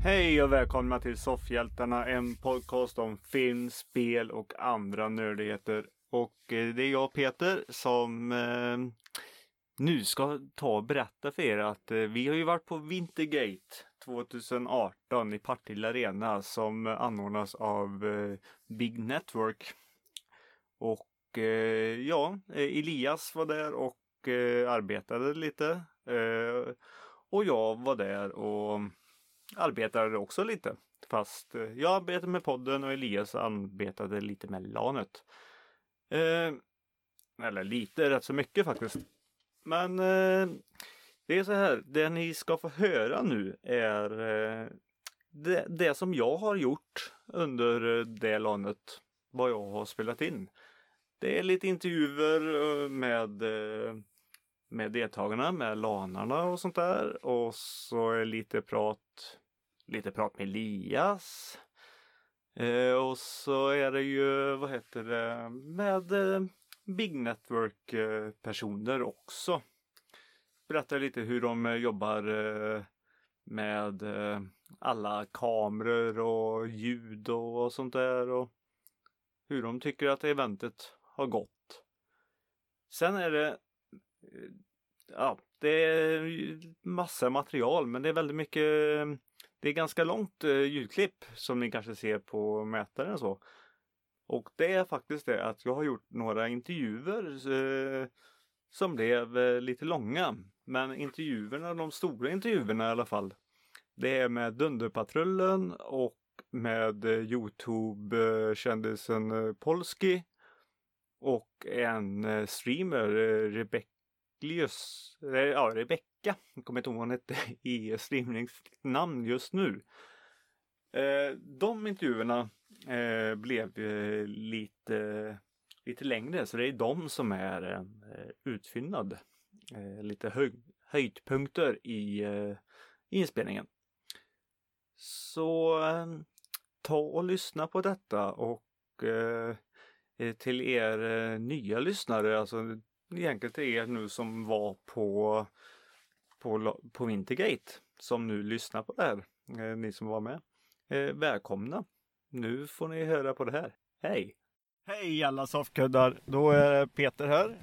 Hej och välkomna till Soffhjältarna, en podcast om film, spel och andra nördigheter. Och det är jag Peter som nu ska ta och berätta för er att vi har ju varit på Wintergate 2018 i Partille Arena som anordnas av Big Network. Och Elias var där och arbetade lite. Och jag var där och arbetade också lite. Fast jag arbetade med podden och Elias arbetade lite med LANet. Eller lite, rätt så mycket faktiskt. Men det är så här, det ni ska få höra nu är det som jag har gjort under det LANet. Vad jag har spelat in. Det är lite intervjuer med deltagarna, med lanarna och sånt där. Och så är lite prat med Elias. Och så är det ju, med Big Network personer också. Berättar lite hur de jobbar med alla kameror och ljud och sånt där. Och hur de tycker att eventet har gått. Sen är det det är massa material, men det är väldigt mycket. Det är ganska långt ljudklipp som ni kanske ser på mätaren så. Och det är faktiskt det att jag har gjort några intervjuer som blev lite långa. Men intervjuerna, de stora intervjuerna i alla fall. Det är med Dunderpatrullen och med YouTube-kändisen Polski. Och en streamer, Rebecka. Jag kommer inte ihåg vad hon hette i streamningsnamn just nu. De intervjuerna blev lite längre. Så det är de som är en utfyllnad. Lite höjdpunkter i inspelningen. Så ta och lyssna på detta. Och till er nya lyssnare, alltså egentligen till er nu som var på Wintergate, som nu lyssnar på det här, ni som var med, välkomna. Nu får ni höra på det här. Hej! Hej alla soffkuddar, då är Peter här.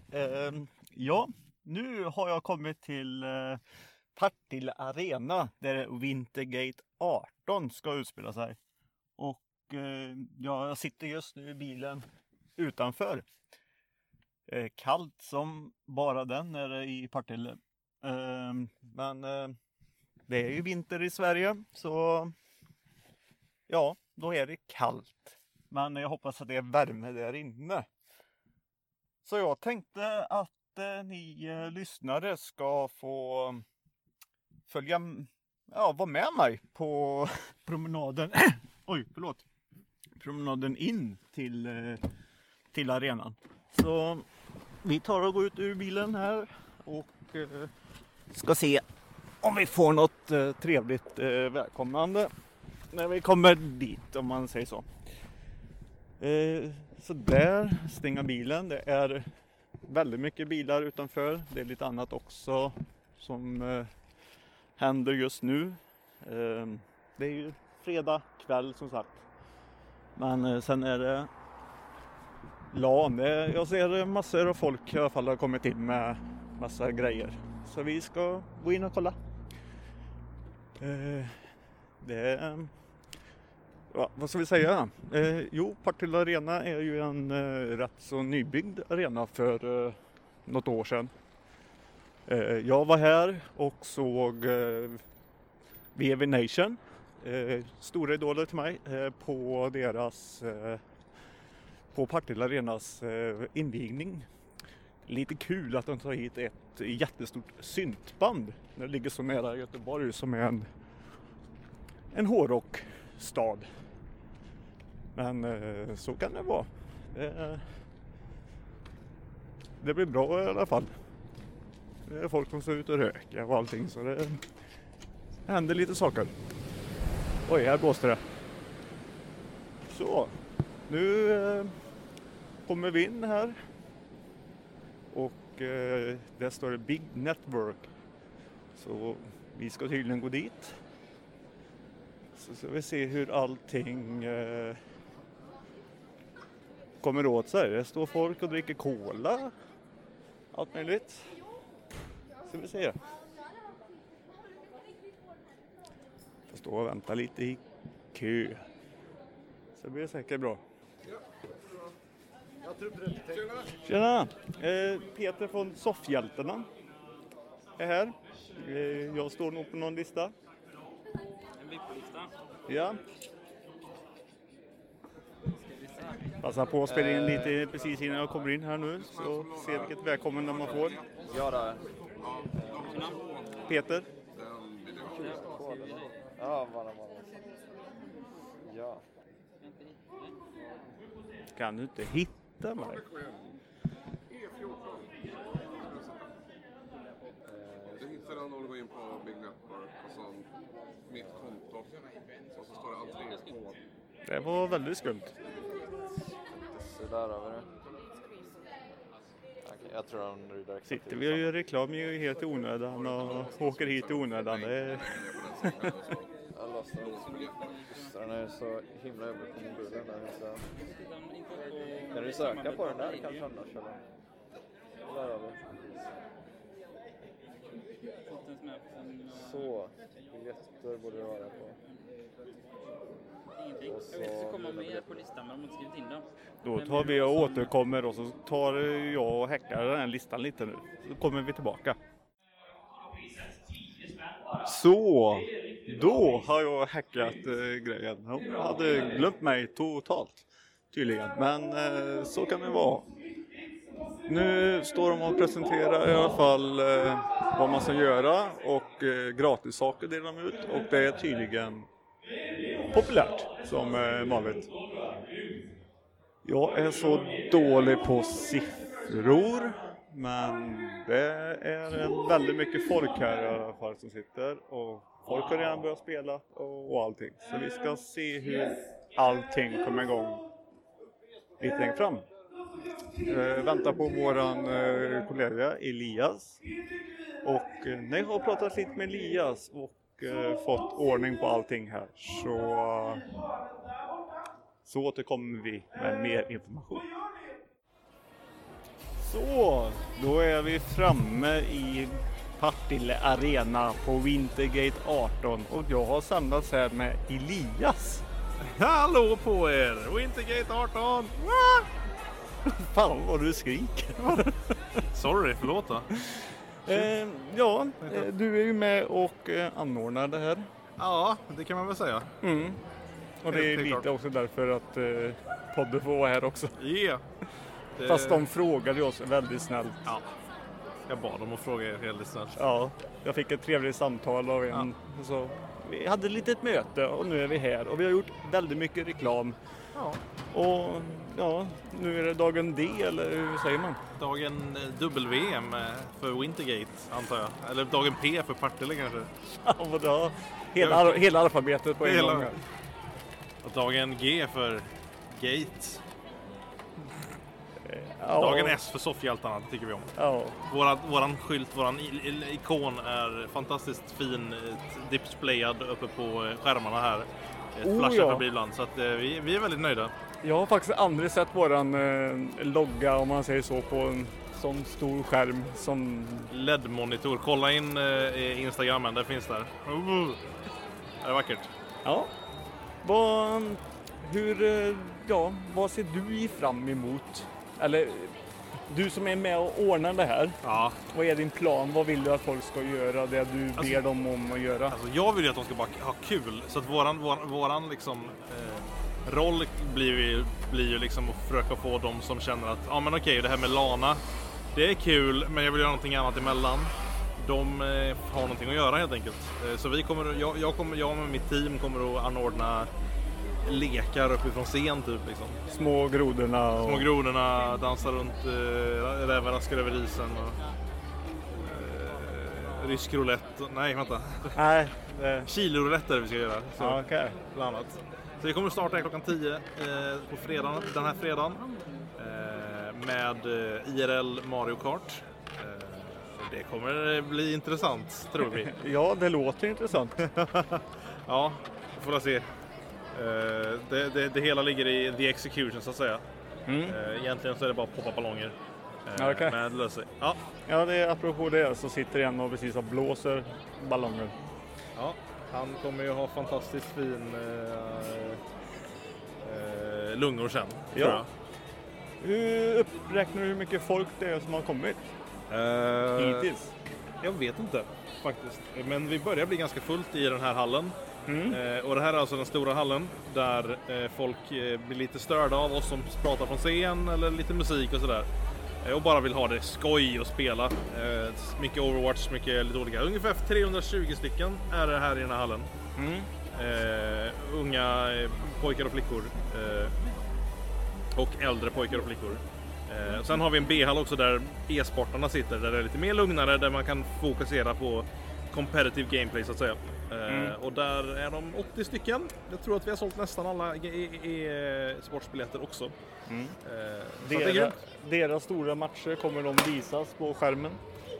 Nu har jag kommit till Partille Arena där Wintergate 18 ska utspela sig. Och jag sitter just nu i bilen utanför. Kallt som bara den är det i Partille. Men det är ju vinter i Sverige, så ja, då är det kallt. Men jag hoppas att det är värme där inne. Så jag tänkte att ni lyssnare ska få vara med mig på promenaden. Promenaden in till arenan. Så vi tar och går ut ur bilen här och ska se om vi får något trevligt välkomnande när vi kommer dit, om man säger så. Så där stänga bilen. Det är väldigt mycket bilar utanför. Det är lite annat också som händer just nu. Det är ju fredag kväll som sagt. Men sen är det LAN. Jag ser massor av folk i alla fall har kommit in med massa grejer. Så vi ska gå in och kolla. Vad ska vi säga? Partille Arena är ju en rätt så nybyggd arena för något år sedan. Jag var här och såg VV Nation, stora idoler till mig, på deras på Partille Arenas invigning. Lite kul att de tar hit ett jättestort syntband när det ligger så nära Göteborg, som är en hårdrockstad. Men så kan det vara. Det blir bra i alla fall. Det är folk som står ut och röker och allting, så det händer lite saker. Oj, här blåste det. Så, nu kommer vi in här. Och där står det Big Network. Så vi ska tydligen gå dit. Så ska vi se hur allting kommer åt sig. Det står folk och dricker cola. Allt möjligt. Ska vi se. Får stå och vänta lite i kö. Så det blir säkert bra. Tjena! Peter från Soffhjältarna är här. Jag står nog på någon lista. En VIP-lista. Ja. Passa på att spela in lite precis innan jag kommer in här nu. Så se vilket välkomnande man får. Ja då. Peter. Ja, bara. Ja. Kan du inte hitta mig? Du hittar den om du går in på Big Network och så mitt konto och så står det entré på. Det var väldigt skumt. Så där över det. Okej, jag tror han rydar exakt. Sitter vi och gör reklam ju helt i onödan och åker hit i onödan. Det är... Jag lastar den är så himla jobbig på mobilen där. Så... Kan du söka på den där kanske annars eller? Där över. Så, biljetter borde det vara på. Ingenting. Jag vet att det kommer med på listan, men de har inte skrivit in dem. Då tar vi och återkommer och så tar jag och häckar den här listan lite nu. Så kommer vi tillbaka. Så, då har jag hackat grejen. Jag hade glömt mig totalt tydligen, men så kan det vara. Nu står de och presenterar i alla fall vad man ska göra och gratis saker delar de ut och det är tydligen populärt som vanligt. Jag är så dålig på siffror, men det är väldigt mycket folk här i alla fall som sitter och folk har redan börjat spela och allting. Så vi ska se hur allting kommer igång lite längre fram. Väntar på våran kollega Elias och när jag har pratat lite med Elias och fått ordning på allting här så återkommer vi med mer information. Så, då är vi framme i Partille Arena på Wintergate 18 och jag har samlats här med Elias. Hallå på er! Wintergate 18! Fan vad du skriker. Sorry, förlåt då. Du är ju med och anordnar det här. Ja, det kan man väl säga. Mm. Och det är Helt lite klart. också därför att podden får vara här också. Yeah. Fast de frågade oss väldigt snällt. Ja, jag bad dem att fråga er helt snällt. Ja, jag fick ett trevligt samtal av en. Så vi hade ett litet möte och nu är vi här. Och vi har gjort väldigt mycket reklam. Ja. Och ja, nu är det dagen D, eller hur säger man? Dagen WM för Wintergate, antar jag. Eller dagen P för Partille kanske. Ja, hela alfabetet på en gång. Och dagen G för Gate. Ja. Dagen S för Soffhjältarna, tycker vi om. Ja. Våran skylt, våran ikon är fantastiskt fin, displayad uppe på skärmarna här. Flashar förbi ibland, så att vi är väldigt nöjda. Jag har faktiskt aldrig sett våran logga, om man säger så, på en sån stor skärm som... LED-monitor. Kolla in Instagramen, det finns där. Det är vackert. Ja. Vad ser du fram emot? Eller du som är med och ordnar det här. Ja. Vad är din plan? Vad vill du att folk ska göra? Det du ber dem om att göra? Alltså jag vill ju att de ska bara ha kul. Så att våran liksom, roll blir ju liksom att försöka få dem som känner att ja men okej, det här med Lana, det är kul, men jag vill göra någonting annat emellan. De har någonting att göra helt enkelt. Så jag med mitt team kommer att anordna lekar uppifrån scen typ liksom. Små grodorna. Små grodorna dansar runt, rävar raskar över isen och rysk roulette. Nej, vänta. Nej. Kilo-roulette är det vi ska göra. Så, Ja, okej. bland annat. Så vi kommer att starta klockan 10 på fredagen, den här fredagen med IRL Mario Kart. Det kommer bli intressant, tror vi. Ja, det låter intressant. Ja, får jag se. Det hela ligger i the execution så att säga. Egentligen så är det bara att poppa ballonger. Okay. Men det löser sig. Ja. Ja, det är apropå det så sitter en och precis och blåser ballonger. Ja, han kommer ju ha fantastiskt fin lungor sen, tror jag. Hur uppräknar du hur mycket folk det är som har kommit hittills? Jag vet inte faktiskt. Men vi börjar bli ganska fullt i den här hallen. Och det här är alltså den stora hallen där folk blir lite störda av oss som pratar från scen eller lite musik och sådär. Och bara vill ha det skoj och spela. Mycket Overwatch, mycket lite olika. Ungefär 320 stycken är det här i den här hallen. Unga pojkar och flickor. Och äldre pojkar och flickor. Sen har vi en B-hall också där e-sportarna sitter. Där det är lite mer lugnare. Där man kan fokusera på competitive gameplay så att säga. Och där är de 80 stycken. Jag tror att vi har sålt nästan alla sportsbiljetter också. Deras stora matcher, kommer de visas på skärmen?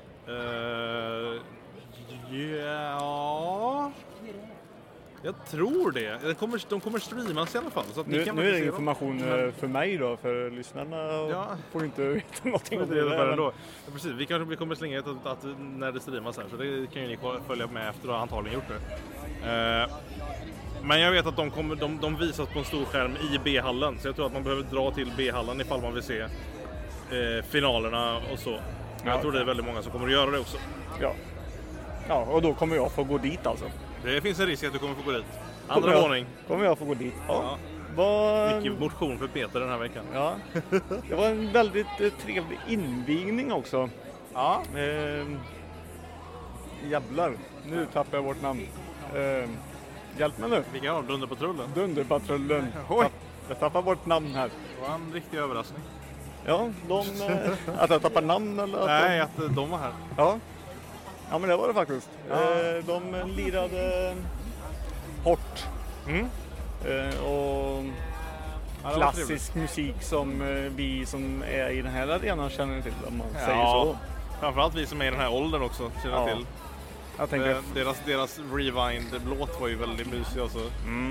Ja, jag tror det. De kommer streamas i alla fall. Så att Nu är det information för mig då, för lyssnarna får inte veta någonting om det. Ja, precis. Vi kanske kommer slänga ut att när det streamas här, så det kan ju ni följa med efter att ha antagligen gjort det. Men jag vet att de visas på en stor skärm i B-hallen, så jag tror att man behöver dra till B-hallen ifall man vill se finalerna och så. Jag tror det är väldigt många som kommer att göra det också. Ja, och då kommer jag få gå dit alltså. Det finns en risk att du kommer få gå dit. Andra våning. Kommer jag få gå dit? Ja. Mycket motion för Peter den här veckan. Ja. Det var en väldigt trevlig invigning också. Ja. Jävlar, nu tappar jag vårt namn. Hjälp mig nu. Vilka har Dunderpatrullen? Dunderpatrullen. Jag tappar bort namn här. Det var en riktig överraskning. Ja, att jag tappar namn eller? Nej, att de var här. Ja, men det var det faktiskt. De lirade hårt. Och klassisk musik som vi som är i den här arenan känner till, om man säger så. Framförallt vi som är i den här åldern också känner till. Jag tänker... Deras Rewind-låt var ju väldigt mysig också.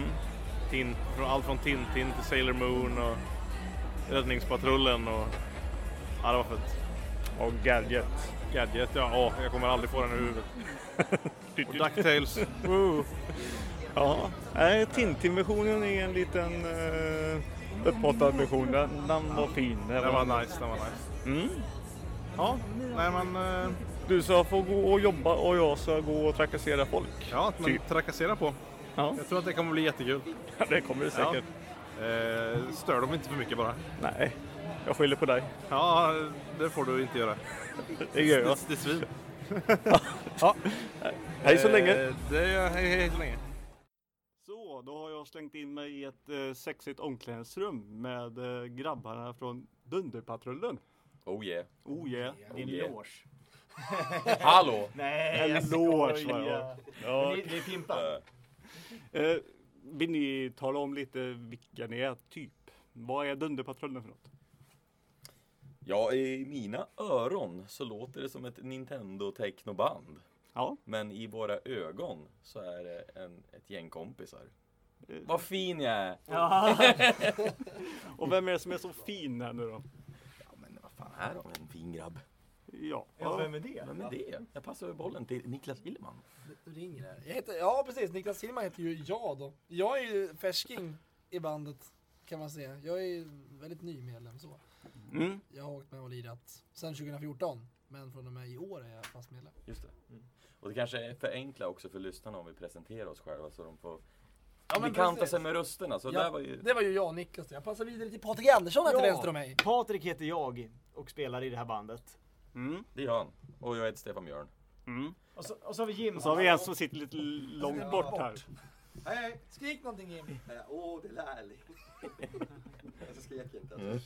Allt från Tintin till Sailor Moon och Räddningspatrullen och... Ja, det var fett. Och Gadget, ja. Jag kommer aldrig få den i huvudet. Och DuckTales. Ja, Tintin-versionen är en liten upphottad version. Den var fin. Den var nice. Ja, nej men... Du ska få gå och jobba och jag ska gå och trakassera folk. Ja, men trakassera på. Ja. Jag tror att det kommer bli jättekul. Ja, det kommer det säkert. Stör de inte för mycket bara? Nej, jag skyller på dig. Ja, det får du inte göra. Det gör jag. Det svin. Ja. Hej så länge. Hej så länge. Så, då har jag slängt in mig i ett sexigt omklädningsrum med grabbarna från Dunderpatrullen. Oh yeah. Din loge. Hallå! Nej, en loge var jag. Ja. Det är pimpar. Vill ni tala om lite vilka ni är, typ? Vad är Dunderpatrullen för något? Ja, i mina öron så låter det som ett Nintendo Techno-band. Ja. Men i våra ögon så är det ett gäng kompisar. Vad fin jag är! Ja. Och vem är det som är så fin här nu då? Ja, men vad fan är de? En fin grabb. Ja, vem är det? Vem är det? Jag passar över bollen till Niklas Hillman. Du ringer här. Ja, precis. Niklas Hillman heter ju jag då. Jag är ju färsking i bandet, kan man säga. Jag är ju väldigt ny medlem så. Jag har åkt med och lirat sedan 2014. Men från och med i år är jag fast medlem. Just det. Och det kanske är för enkla också för lyssnarna om vi presenterar oss själva så de får bekanta sig med rösterna. Så ja, det var ju jag och Niklas. Jag passar vidare till Patrik Andersson här till vänster om mig. Patrik heter jag och spelar i det här bandet. Det gör han. Och jag heter Stefan Björn. Och så har vi Jim. Och så har vi en som sitter lite långt bort här. Hej, skrik någonting Jim. Det är lärligt. Jag skrek inte.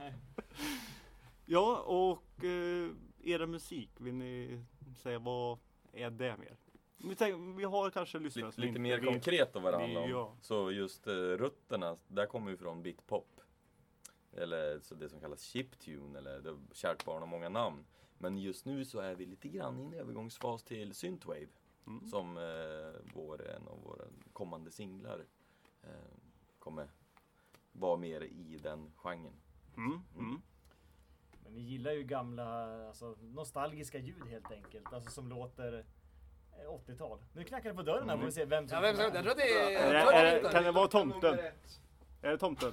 Ja, och era musik, vill ni säga vad är det mer? Vi har kanske lyssnat lite mer konkret då vad det handlar om. Så just rötterna, där kommer ju från bitpop. Eller så det som kallas chiptune, eller det kärt barn har många namn. Men just nu så är vi lite grann i en övergångsfas till synthwave. Som en av våra kommande singlar kommer vara mer i den genren. Men ni gillar ju gamla, alltså, nostalgiska ljud helt enkelt. Alltså som låter 80-tal. Nu knackar det på dörren här, får vi se vem som... Jag tror att det är... Kan det vara tomten? Är det tomten?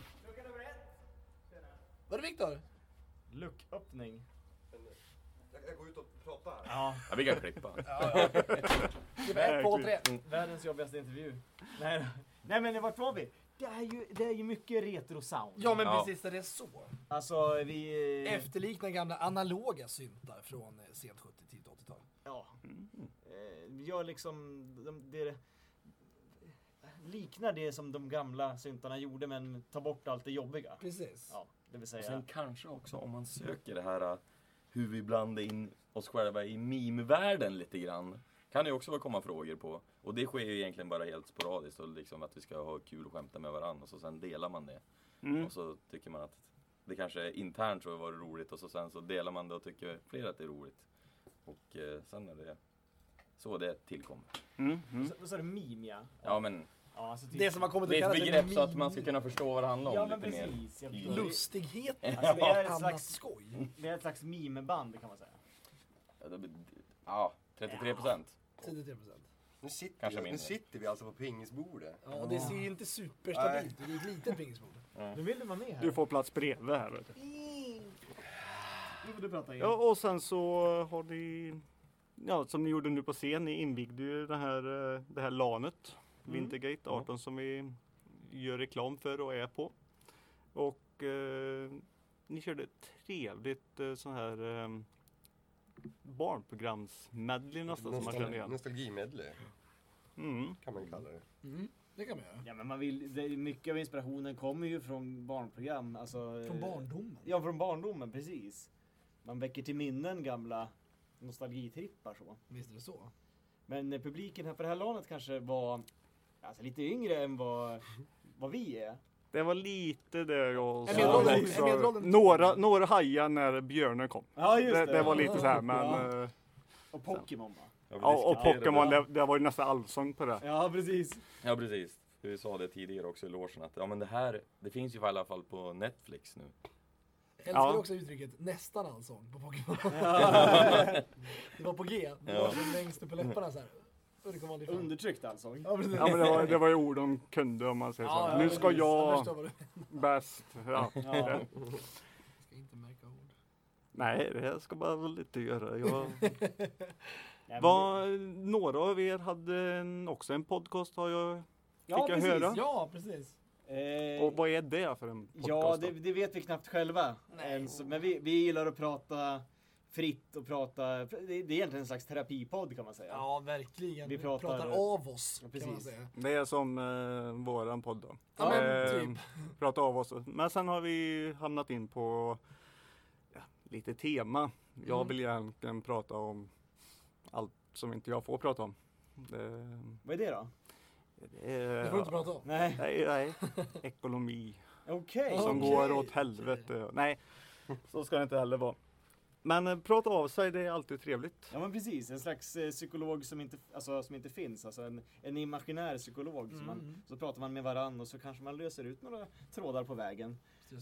Var det Viktor? Lucköppning. Jag går ut och pratar. Ja. Ja, vi kan klippa. Det var 1, 2, 3. Världens jobbigaste intervju. Nej men vart var vi? Det är ju mycket retro-sound. Ja men precis, det är så. Alltså vi... Efterliknar gamla analoga syntar från sent 70 till 80-tal. Ja. Jag liksom... Det liknar det som de gamla syntarna gjorde, men tar bort allt det jobbiga. Precis. Ja, det vill säga... Och sen kanske också om man söker det här hur vi blandar in oss själva i meme-världen lite grann. Kan det ju också komma frågor på. Och det sker ju egentligen bara helt sporadiskt. Och liksom att vi ska ha kul och skämta med varandra. Och så sen delar man det. Och så tycker man att det kanske internt så var det roligt. Och så sen så delar man det och tycker fler att det är roligt. Och sen är det så det tillkommer. Vad sa du, meme, ja? Ja men... Ja, alltså typ, Det som har kommit det är att ett kallas begrepp så att man ska kunna förstå vad det handlar om ja, men lite precis. mer. Lustigheter. Alltså, det är ett Annat slags skoj. Det är ett slags memeband kan man säga. Ja, 33%. 33%. Nu sitter vi alltså på pingisbordet. Ja, det ser ju inte superstabilt ut. Det är ett litet pingisbord. Du vill du vara med här? Du får plats bredvid här. Vet du. Nu får du prata in. Ja, och sen så har ni, ja, som ni gjorde nu på scen, ni invigde ju det här LANet, Wintergate 18, som vi gör reklam för och är på. Och ni körde ett trevligt sån här barnprogramsmedley nästan som man känner igen. Nostalgimedley kan man kalla det. Det kan man göra. Ja, men mycket av inspirationen kommer ju från barnprogram. Alltså, Från barndomen. Ja, från barndomen, precis. Man väcker till minnen gamla nostalgitrippar så. Visst är det så. Men publiken här på det här LANet kanske var alltså, lite yngre än vad vi är. Det var lite det jag medelåldern- sa. medelåldern- Några hajar när björnen kom. Ja, just det. Det var lite så här, men... Ja. Och Pokémon va? Ja, och Pokémon, det var ju nästan allsång på det. Ja, precis. Ja, precis. Vi sa det tidigare också i logen att ja, men det finns ju i alla fall på Netflix nu. Jag älskar också uttrycket nästan allsång på Pokémon. Det var på G. Det var längst upp på läpparna så här. Och det kom aldrig fram. Undertryckt allsång. Ja, precis. Ja, men det var ju ord de kunde om man säger så. Nu ska jag bäst. Ja. Ska inte märka ord. Nej, det ska bara väl lite göra. Ja, Några av er hade också en podcast har jag fick precis. höra. Ja, precis. Och vad är det för en podcast? Ja, det vet vi knappt själva. Men vi gillar att prata fritt och prata. Det är egentligen en slags terapipodd kan man säga. Ja, verkligen. Vi pratar av oss, ja, kan man säga. Det är som våran podd då. Ja, men typ. Prata av oss. Men sen har vi hamnat in på lite tema. Jag vill egentligen prata om allt som inte jag får prata om. Vad är det då? Det får du inte prata om. Nej. Ekonomi. Okej. Som går åt helvete. Nej, så ska det inte heller vara. Men prata av sig, det är alltid trevligt. Ja men precis, en slags psykolog som inte finns. Alltså en imaginär psykolog. Så pratar man med varann och så kanske man löser ut några trådar på vägen.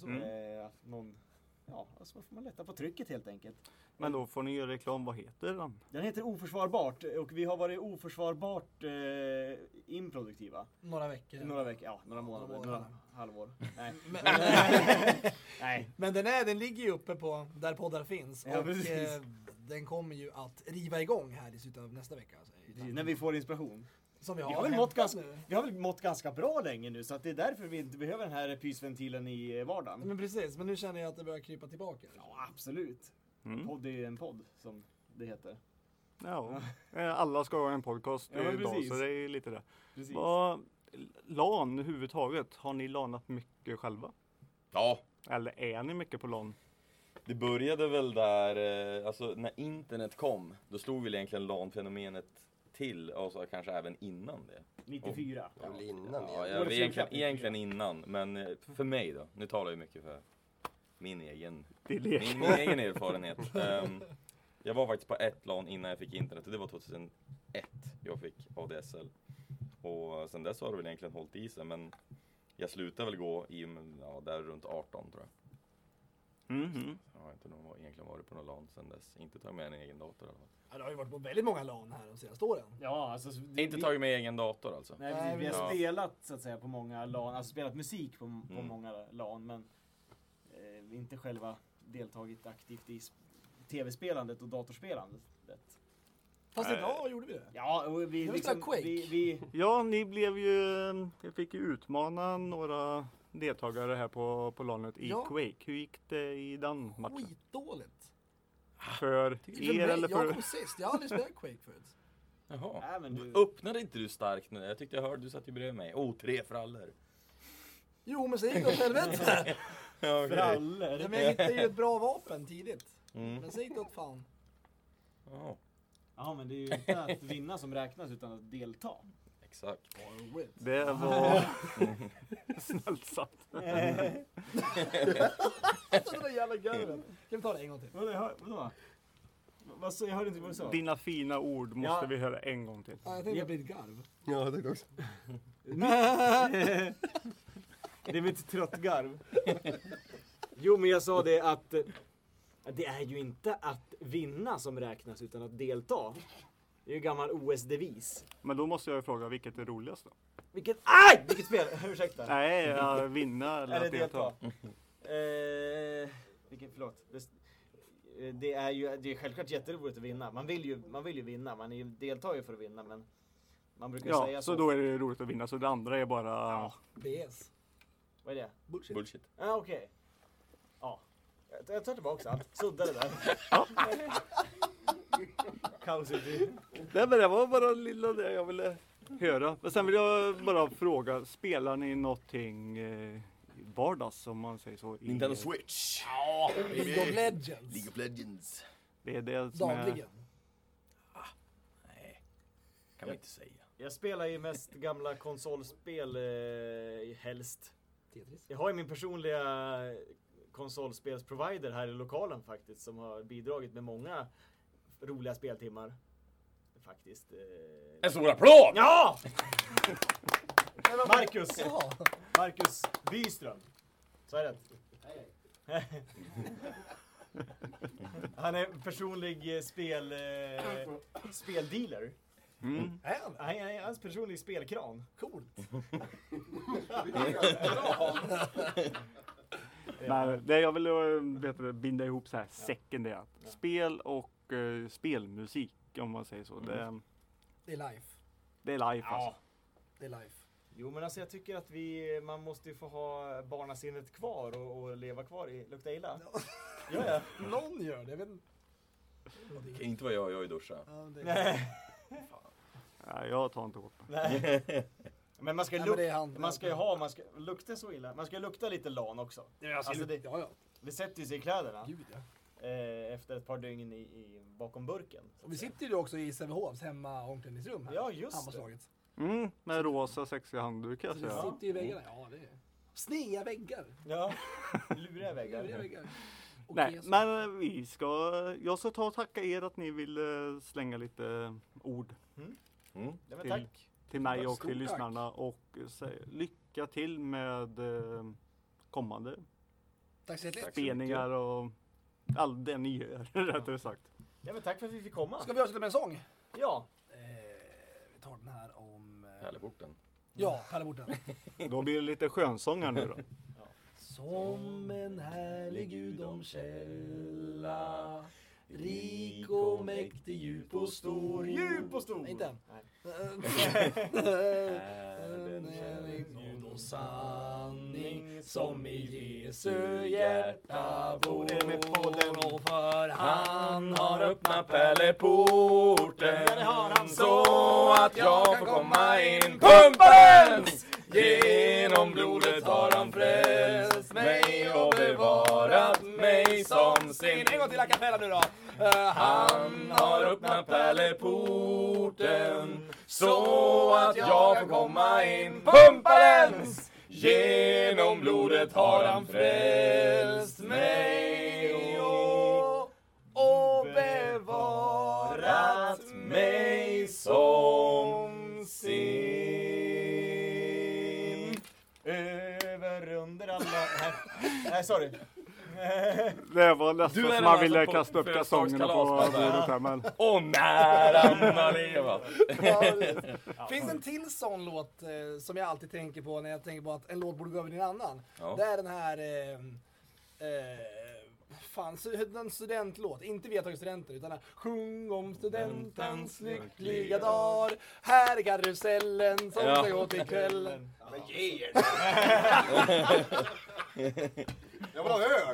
Så får man lätta på trycket helt enkelt. Men då får ni göra reklam, vad heter den? Den heter Oförsvarbart och vi har varit oförsvarbart improduktiva. Några veckor. Några månader, några halvår. Nej. Nej. Men den ligger ju uppe på där poddar finns. Ja, och precis. Den kommer ju att riva igång här i slutet av nästa vecka. Alltså, när vi får inspiration. Som vi har väl mått ganska bra länge nu så att det är därför vi inte behöver den här pysventilen i vardagen. Men precis, men nu känner jag att det börjar krypa tillbaka. Ja, absolut. Podd är en podd som det heter. Ja, alla ska ha en podcast idag så det är lite det. Precis. LAN överhuvudtaget, har ni lanat mycket själva? Ja. Eller är ni mycket på LAN? Det började väl där, alltså när internet kom, då stod väl egentligen LAN-fenomenet till, och så kanske även innan det. 94. Egentligen innan, men för mig då, nu talar jag mycket för min egen erfarenhet. Jag var faktiskt på ett LAN innan jag fick internet och det var 1 jag fick ADSL. Och sen dess har det väl egentligen hållit i sig, men jag slutade väl gå i där runt 18 tror jag. Jag har inte egentligen varit på någon LAN sen dess. Inte tagit med en egen dator i alla fall. Ja, det har ju varit på väldigt många LAN här de senaste åren. Ja, alltså... Inte tagit med egen dator alltså. Nej, vi har spelat så att säga på många LAN, alltså spelat musik på många LAN, men inte själva deltagit aktivt i tv-spelandet och datorspelandet. Fast idag gjorde vi det. Ja, och vi liksom... Quake. Ja, ni blev ju... Jag fick ju utmana några deltagare här på LANet i Quake. Hur gick det i den matchen? Skitdåligt. För er eller för... Jag kom sist, jag har aldrig spelat Quake förut. Jaha. Nej, men du... Öppnade inte du starkt nu? Jag tyckte jag hörde du satt ju bredvid mig. 3 frallor. Jo, men så gick det åt helvete. Okay. Frallor? Ja, men jag hittade ju ett bra vapen tidigt. Men så gick det åt fan. Ja, men det är ju inte att vinna som räknas utan att delta. Exakt. Det var snällt sagt. Det var jävla garven. Kan vi ta det en gång till? Vadå? Jag hörde inte vad du sa. Dina fina ord måste vi höra en gång till. Ja, jag tänkte bli ett garv. Ja, jag tänkte också. Det är mitt tröttgarv. Jo, men jag sa det att det är ju inte att vinna som räknas utan att delta. Det är ju gammal OS-devis. Men då måste jag fråga, vilket är roligast då? Vilket spel? Ursäkta. Nej, vinna eller att delta. Förlåt. Det är självklart jätteroligt att vinna. Man vill ju vinna. Man deltar ju för att vinna, men man brukar säga så då är det roligt att vinna. Så det andra är bara... BS. Vad är det? Bullshit. Ja, okej. Ja. Jag tar tillbaka allt. Sudda det där. Det var bara lilla det jag ville höra. Men sen vill jag bara fråga, spelar ni någonting vardags som man säger så? Nintendo Switch. Ja, League of Legends. League of Legends. Det är det som dagligen. Nej, kan man inte säga. Jag spelar ju mest gamla konsolspel helst. Tetris. Jag har ju min personliga konsolspelsprovider här i lokalen faktiskt, som har bidragit med många roliga speltimmar. Faktiskt. En stor applåd! Ja! Marcus Byström. Så är det. Han är personlig speldealer. Han är hans personlig spelkran. Coolt. Nej, det jag vill binda ihop så här säcken det är att spel och spelmusik, om man säger så. Det är life. Det är life alltså. Det är life. Jo, men alltså jag tycker att man måste ju få ha barnasinnet kvar och leva kvar i lukta illa. Ja. Någon gör det, jag vet inte. Det kan inte vara jag i duschen. Nej. Nej, jag tar inte bort det. Nej. Men man ska lukta så illa. Man ska lukta lite LAN också. Det sätter ju sig i kläderna. Gud, ja. Efter ett par dygn bakom burken. Och vi sitter ju också i Sävehofs hemma omklädningsrum här. Ja, just det. Med rosa sexiga handdukar. Så vi sitter i väggarna. Ja, det är snea väggar. Ja, luriga väggar. Nej, men jag ska ta och tacka er att ni vill slänga lite ord. Till mig och till lyssnarna. Och lycka till med kommande spelningar och allt det ni gör, rättare sagt. Ja, men tack för att vi fick komma. Ska vi avsluta med en sång? Ja. Vi tar den här om... Pärleporten. Ja, Pärleporten. Då blir det lite skönsång här nu då. Som en härlig gudomskälla, rik och mäktig, djup och stor. Djup och stor! Inte än. En gudomssanning som i Jesu hjärta bor. Och för han har öppnat pärleporten så att jag får komma in. Pumparens! Genom blodet har han frälst mig och bevarat mig som sin. En gång till a cappella nu då. Han har öppnat pärleporten så att jag får komma in. Pumparens! Genom blodet har han frälst mig och bevarat mig som Nej, sorry. Det var nästan som man ville på kasta upp kalsongerna på bordet här, men... Och när Anna leva. Finns en till sån låt som jag alltid tänker på när jag tänker på att en låt borde gå över till en annan. Ja. Det är den här en studentlåt, inte vi har tagit studenter utan sjung om studentens lyckliga dag. Här är karusellen som ska gå till kvällen. Men ge er! Jag vill ha öl!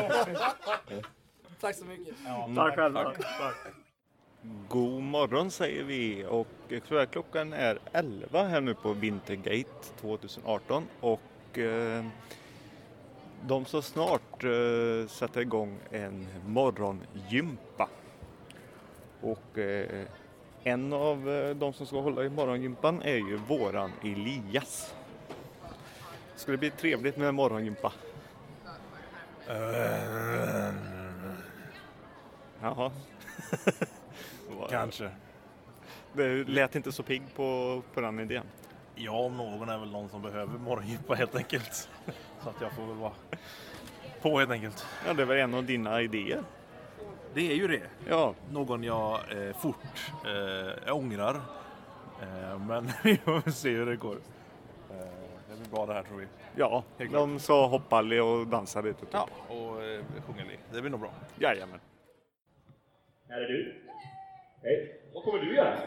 Tack så mycket. Tack själva. Tack. God morgon säger vi, och klockan är 11 här nu på Wintergate 2018 och de ska snart sätta igång en morgongympa. Och en av de som ska hålla i morgongympan är ju våran Elias. Ska det bli trevligt med morgongympa? Jaha. Kanske. Det lät inte så pigg på den idén. Ja, om någon är väl någon som behöver morgongympa helt enkelt. Så att jag får väl vara på helt enkelt. Ja, det var en av dina idéer. Det är ju det. Ja. Någon jag ångrar. Men vi får se hur det går. Det blir bra det här tror vi. Ja, de sa hoppa och dansa lite. Typ. Ja, och sjunga lite. Det blir nog bra. Jajamän. Här är du. Hej. Vad kommer du göra?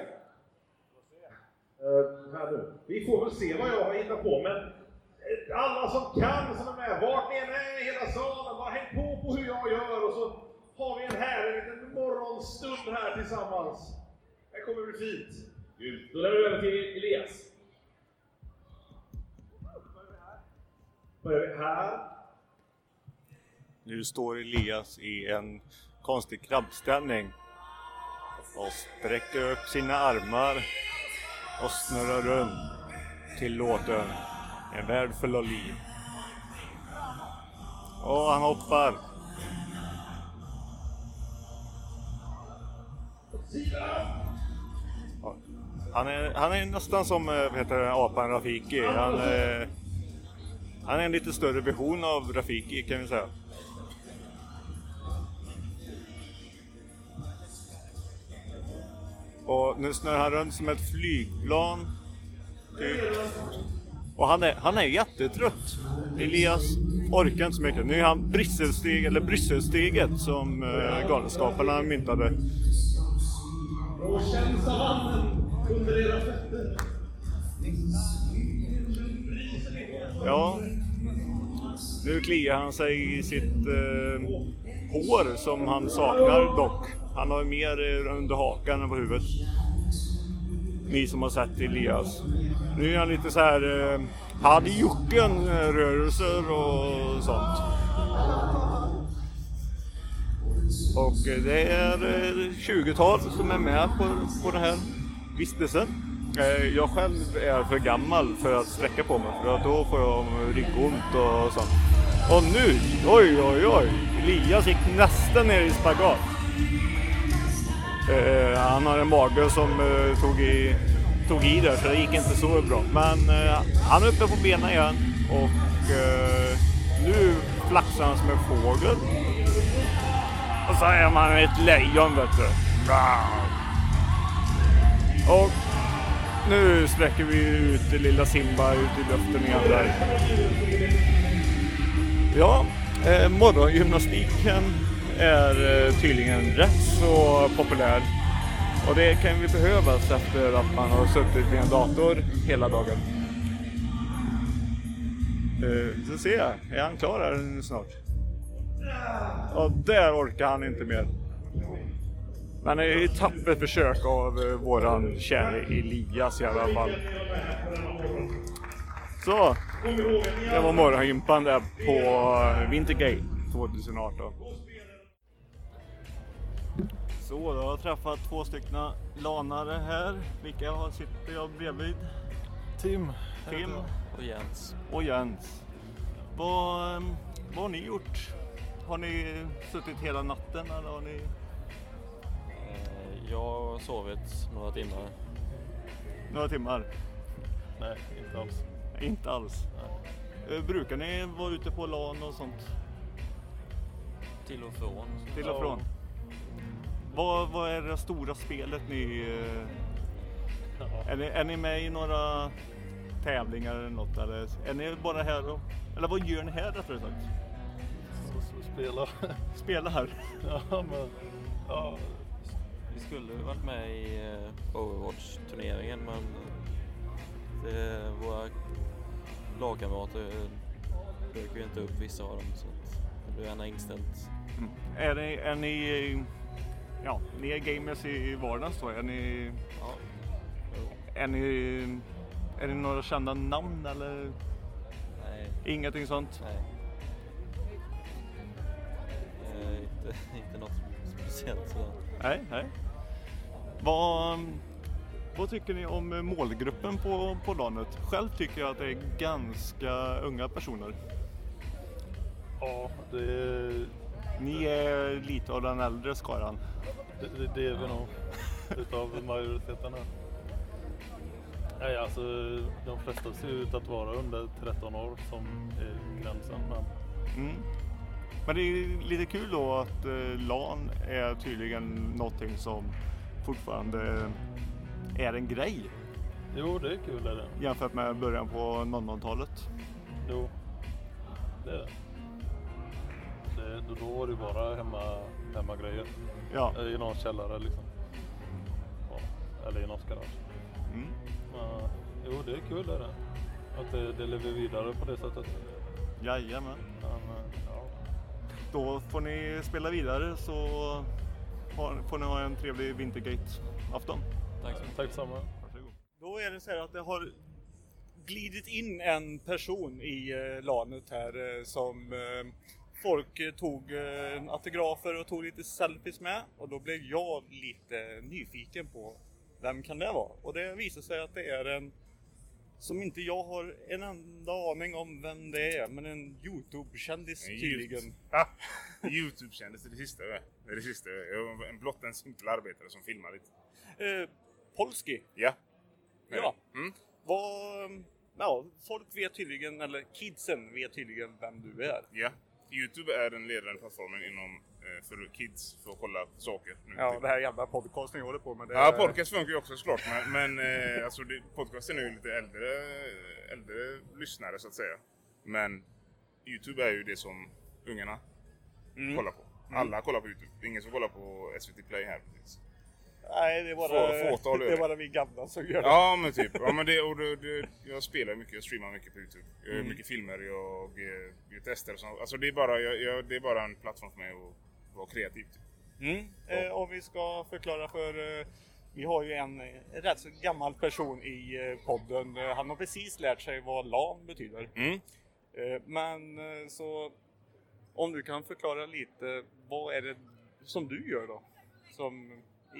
Här nu. Vi får väl se vad jag har hittat på, men alla som kan som är med, vart ni än är i hela salen, bara häng på hur jag gör och så har vi en liten morgonstund här tillsammans. Det kommer bli fint. Då lämnar vi över till Elias. Börjar vi här. Nu står Elias i en konstig krabbställning och sträcker upp sina armar och snurrar runt till låten En värld full av liv. Och han hoppar. Han är nästan som apan Rafiki. Han är en lite större version av Rafiki kan vi säga. Och nu snurrar han runt som ett flygplan. Typ. Och han är jättetrött. Elias orkar inte så mycket. Nu är han Brysselsteget som galenskaparna myntade. Och känn savannen under era fötter. Ja. Nu kliar han sig i sitt hår som han saknar dock. Han har mer under hakan än på huvudet. Ni som har sett Elias. Nu är han lite så här Hadjuken-rörelser och sånt. Och det är 20-tal som är med på den här vistelsen. Jag själv är för gammal för att sträcka på mig, för att då får jag ryggont och sånt. Och nu, oj, Elias gick nästan ner i spagat. Han har en mage som tog i där, så det gick inte så bra. Men han är uppe på benen igen och nu flaxar han som en fågel. Och så är man ett lejon, vet du. Och nu sträcker vi ut lilla Simba ut i luften igen där. Ja, morgongymnastiken är tydligen rätt så populär. Och det kan vi behövas efter att man har suttit vid en dator hela dagen. Så ser jag, är han klar här snart? Och där orkar han inte mer. Men det är ett tappert försök av våran kära Elias i alla fall. Så, det var morgongympan där på Wintergate 2018. Så, då har jag träffat 2 stycken lanare här. Vilka sitter jag bredvid? Tim och Jens. Vad har ni gjort? Har ni suttit hela natten eller har ni... Jag har sovit några timmar. Några timmar? Nej, inte alls. Inte alls? Nej. Brukar ni vara ute på LAN och sånt? Till och från. Till och från. Vad är det stora spelet ni... Är ni med i några tävlingar eller något? Eller är ni bara här och... Eller vad gör ni här rättare sagt? Spela. Spela här? Ja, men... Ja. Vi skulle varit med i Overwatch-turneringen, men våra lagkamrater dök ju inte upp, vissa av dem, så det blev gärna inställt. Är ni... Ja, ni är gamers i vardagen så. Är ni... Ja. Är ni några kända namn eller? Nej. Ingenting sånt? Nej. Inte något speciellt sådär. Nej. Vad tycker ni om målgruppen på LANet? Själv tycker jag att det är ganska unga personer. Ja, det är... Ni är lite av den äldre skaran. Det är vi nog. Utav majoriteten här. Nej, alltså de flesta ser ut att vara under 13 år som är gränsen. Men det är lite kul då att LAN är tydligen någonting som fortfarande är en grej. Jo, det är kul är det. Jämfört med början på 00-talet. Jo, det är det. Då var det bara hemma grejer. Ja. I någon källare liksom. Ja, eller i någons garage. Jo, det är kul är det. Att det lever vidare på det sättet. Jajamän. Ja. Då får ni spela vidare, så får ni ha en trevlig Wintergate-afton. Tack samma. Varsågod. Då är det så här att det har glidit in en person i LANet här som folk tog autografer och tog lite selfies med. Och då blev jag lite nyfiken på vem kan det vara. Och det visar sig att det är en som inte jag har en enda aning om vem det är, men en YouTube-kändis tydligen. YouTube-kändis, det är det sista. Jag är blott en simpel arbetare som filmar lite. Polski? Ja. Ja. Folk vet tydligen, eller kidsen vet tydligen vem du är. Ja. YouTube är den ledande plattformen inom för kids för att kolla saker. Ja, det här jävla podcasten jag håller på med. Ja, podcast funkar ju också såklart, men alltså podcasten är ju lite äldre lyssnare så att säga. Men YouTube är ju det som ungarna kollar på. Alla kollar på YouTube. Ingen som kollar på SVT Play här. Nej, det är bara vi gamla som gör det. Ja, men typ. Ja, men jag spelar mycket, jag streamar mycket på YouTube. Jag gör mycket filmer, jag testar och sånt. Alltså det är bara en plattform för mig att vara kreativ. Om vi ska förklara för... vi har ju en rätt så gammal person i podden. Han har precis lärt sig vad LAN betyder. Men så... Om du kan förklara lite, vad är det som du gör då? Som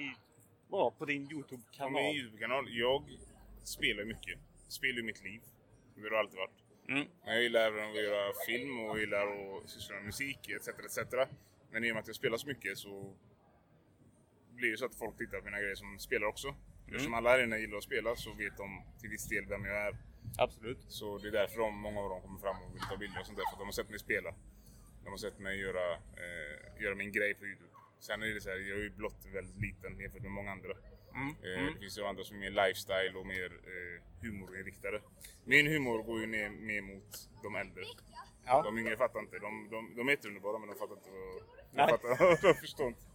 på din YouTube-kanal? På min YouTube-kanal? Jag spelar mycket. Spelar mitt liv. Det har alltid varit. Jag gillar att göra film och gillar att syssla med musik, etc. Men i och med att jag spelar så mycket så blir det så att folk tittar på mina grejer som spelar också. Eftersom alla här inne gillar att spela så vet de till viss del vem jag är. Absolut. Så det är därför många av dem kommer fram och vill ta bilder och sånt där. För att de har sett mig spela. De har sett mig göra min grej på YouTube. Sen är det så här, jag är ju blott väldigt liten jämfört med många andra. Det finns ju andra som är mer lifestyle och mer humorinriktade. Min humor går ju ner mer mot de äldre. Ja. De yngre fattar inte. De är jätteunderbara men de fattar inte. De förstår inte.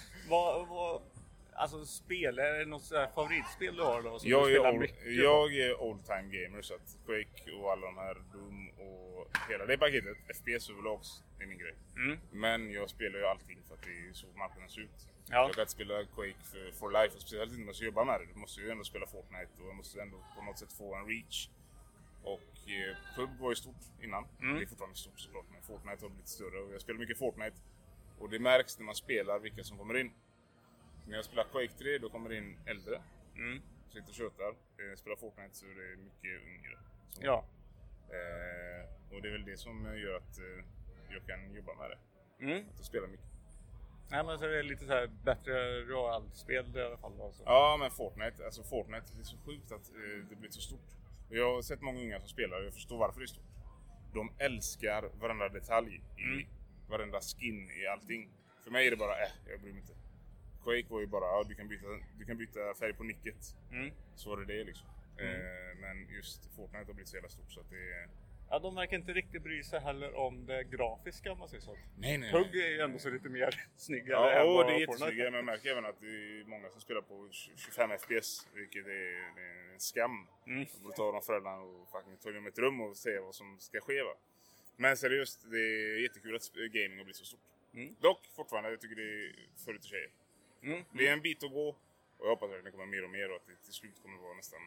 Alltså spel, är det något favoritspel du har då? Som Jag är old time gamer så att Quake och alla de här Doom och hela det paketet, FPS överlags är min grej. Men jag spelar ju allting för att det är så marknaden ser ut. Jag kan inte spela Quake for life, speciellt inte om jag ska jobba med det. Du måste ju ändå spela Fortnite och jag måste ändå på något sätt få en reach. Och pub var ju stort innan, det är fortfarande stort såklart, men Fortnite har blivit större och jag spelar mycket Fortnite. Och det märks när man spelar vilka som kommer in. När jag spelar Quake 3 då kommer det in äldre. Sitter och tjötar. Spelar Fortnite så är det mycket yngre. Och det är väl det som gör att jag kan jobba med det. Att jag spelar mycket. Nej, men så är det lite så här bättre rollspel i alla fall. Alltså. Ja, men Fortnite det är så sjukt att det blir så stort. Jag har sett många unga som spelar och jag förstår varför det är stort. de älskar varenda detalj i varenda skin i allting. För mig är det bara, jag bryr mig inte. Quake var ju bara, du kan byta färg på nicket. Så var det liksom. Men just Fortnite har blivit så jävla stort så att det är... Ja, de verkar inte riktigt bry sig heller om det grafiska om man säger så. Nej. Pug är ju ändå så lite mer snyggare Ja, än vad det är Fortnite. jättesnygga, men jag märker även att det är många som spelar på 25 FPS, vilket är en skam. Jag borde ta de föräldrarna och faktiskt ta dem ett rum och se vad som ska ske, va. Men seriöst, det är jättekul att gaming har blivit så stort. Dock, fortfarande, jag tycker det är för lite tjejer. Det är en bit att gå, och jag hoppas att det kommer mer och mer och att det till slut kommer vara nästan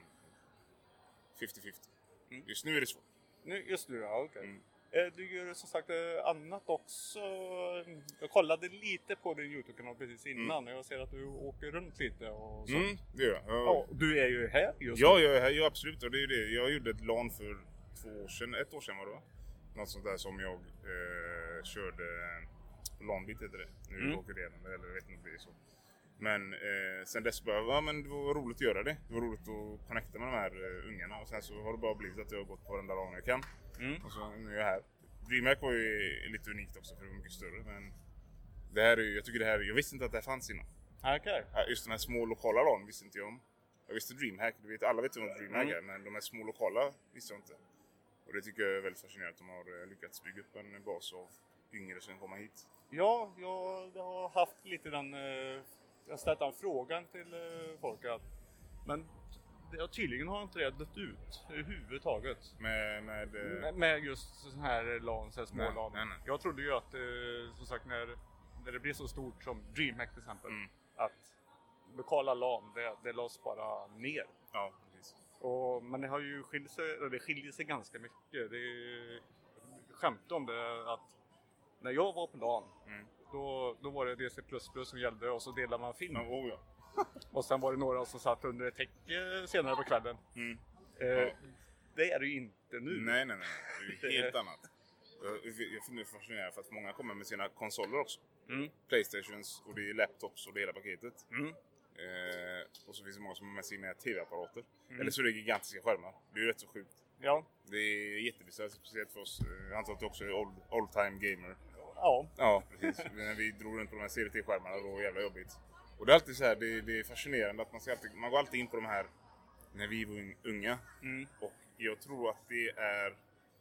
50-50. Just nu är det svårt. Just nu, ja, okej. Du gör som sagt annat också. Jag kollade lite på din YouTube-kanal precis innan och jag ser att du åker runt lite och så. Det gör jag. Ja, du är ju här just nu. Ja, jag är här, ja, absolut. Och det är det. Jag gjorde ett LAN för 1 år sedan var det, va? Något sånt där som jag körde LAN-bit heter det. Nu åker det, eller jag vet inte om det är så. Men sen dess bara, men det var roligt att göra det. Det var roligt att connecta med de här ungarna. Och sen så har det bara blivit att jag har gått på den där LAN jag kan. Och så nu är jag här. DreamHack var ju lite unikt också för det var mycket större. Men det här är ju, jag tycker det här, jag visste inte att det fanns innan. Okej. Just de här små lokala LAN visste inte jag om. Jag visste DreamHack, alla vet ju vad DreamHack är, men de här små lokala visste jag inte. Och det tycker jag är väldigt fascinerande att de har lyckats bygga upp en bas av yngre som kommer hit. Ja, jag har haft lite den... Jag har ställt den frågan till folk att... Men tydligen har inte det dött ut överhuvudtaget. Med just sån här LAN, så här små LAN. Nej. Jag trodde ju att, som sagt, när det blir så stort som DreamHack till exempel, att lokala LAN, det lades bara ner. Ja, precis. Men det har ju skiljer sig ganska mycket. Det skämt om det att när jag var på LAN, då var det DC++ som gällde och så delade man film. Och sen var det några som satt under ett täcke senare på kvällen. Det är det ju inte nu. Nej. Det är ju helt annat. Jag finner det fascinerande för att många kommer med sina konsoler också. Playstations och det är laptops och det hela paketet. Och så finns det många som har med sina tv-apparater. Eller så är det gigantiska skärmar. Det är ju rätt så sjukt. Ja. Det är jättebisarrt, speciellt för oss. Jag antar att du också är old-time gamer. Ja, precis. När vi drog runt på de här CRT-skärmarna, det var jävla jobbigt. Och det är alltid så här, det är fascinerande att man går alltid in på de här när vi var unga. Och jag tror att det är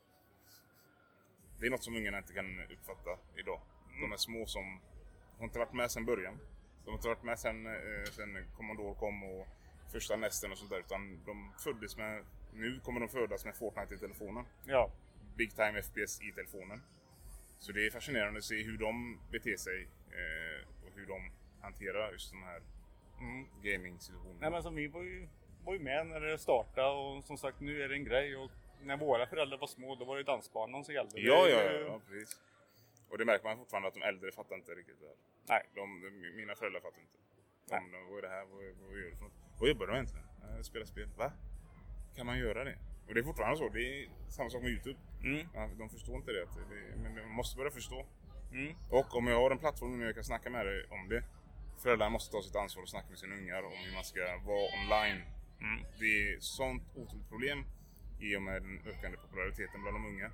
något som ungarna inte kan uppfatta idag. De är små som har inte varit med sedan början. De har inte varit med sen Commodore kom och första nästen och sånt där, utan de föddes med, nu kommer de födas med Fortnite i telefonen. Ja. Big time FPS i telefonen. Så det är fascinerande att se hur de beter sig och hur de hanterar just de här gaming-situationerna. Nej, men som vi var ju med när det startade och som sagt nu är det en grej och när våra föräldrar var små då var det dansbanan som gällde. Ja, precis. Och det märker man fortfarande att de äldre fattar inte riktigt det här. Nej. Mina föräldrar fattar inte. Vad är det här? Vad gör du för något? Vad jobbar du egentligen? Spela spel. Va? Kan man göra det? Och det är fortfarande så. Det är samma sak med YouTube. Ja, de förstår inte det. Men de måste börja förstå. Och om jag har en plattform och jag kan snacka med dig om det. Föräldrarna måste ta sitt ansvar och snacka med sina ungar om hur man ska vara online. Det är sånt otroligt problem i och med den ökande populariteten bland de unga.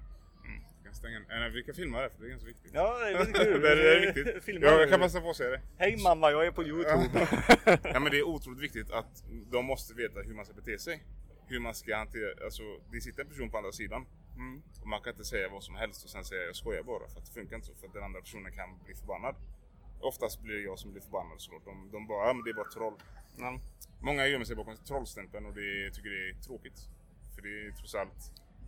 Vi kan filma det för det är ganska viktigt. Ja, det är väldigt kul. Det är viktigt. Jag kan passa på att säga det. Hej mamma, jag är på YouTube. Ja, men det är otroligt viktigt att de måste veta hur man ska bete sig. Hur man ska hantera, alltså det sitter en person på andra sidan. Och man kan inte säga vad som helst och sen säga jag skojar bara, för att det funkar inte så, för att den andra personen kan bli förbannad. Oftast blir det jag som blir förbannad så de bara, men det är bara troll. Många gömmer sig bakom trollstämpeln och tycker det är tråkigt. För det är trots allt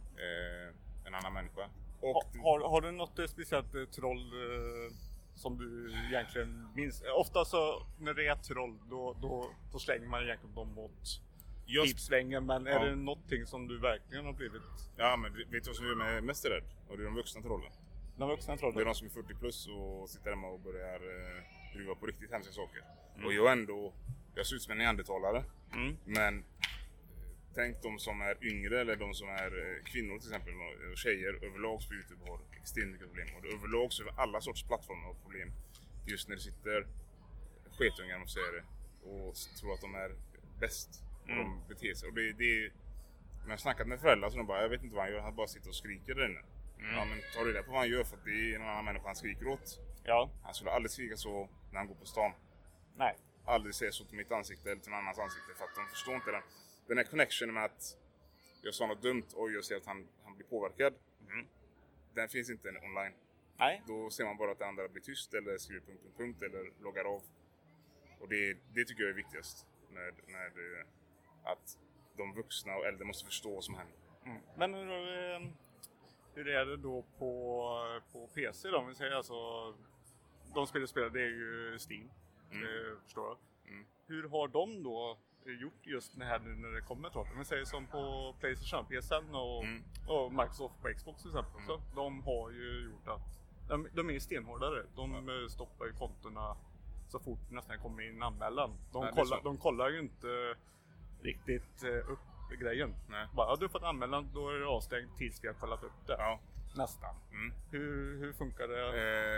en annan människa. Och har du något speciellt troll som du egentligen minns? Ofta så när det är troll då slänger man egentligen dem mot pipsvängen, men är det någonting som du verkligen har blivit? Ja, men vet du vad som gör mig mest rädd? Och det är de vuxna trollen. De vuxna trollen? Det är de som är 40 plus och sitter hemma och börjar driva på riktigt hemska saker. Och jag ser ut som en neandertalare. Men tänk de som är yngre eller de som är kvinnor till exempel och tjejer överlag på YouTube har extremt mycket problem. Och överlag så över alla sorts plattformar har problem. Just när det sitter sketungar, om man säger det, och tror att de är bäst. Och de beter sig. Och det när jag snackat med föräldrar så de bara, jag vet inte vad han gör, han bara sitter och skriker där inne. Ja, men ta reda på vad han gör för att det är en annan människa han skriker åt. Ja. Han skulle aldrig skrika så när han går på stan. Nej. Aldrig säga så till mitt ansikte eller till någon annans ansikte för att de förstår inte den. Den här connection med att jag sa något dumt och jag ser att han blir påverkad. Den finns inte online. Nej. Då ser man bara att den andra blir tyst eller skriver punkt eller loggar av. Och det tycker jag är viktigast. När att de vuxna och äldre måste förstå vad som händer. Men hur är det då på PC då? Om vi säger alltså, de spelar det är ju Steam, förstår jag. Hur har de då gjort just det här nu när det kommer till om vi säger som på PlayStation, PSN och Microsoft på Xbox till exempel. Så de har ju gjort att de är stenhårdare. De stoppar ju kontona så fort nästan kommer in anmälan. De kollar ju inte riktigt upp grejen. Nej. Bara, du har fått anmälan, då är det avstängt tills vi har kollat upp det. Ja. Nästan. Hur funkar det?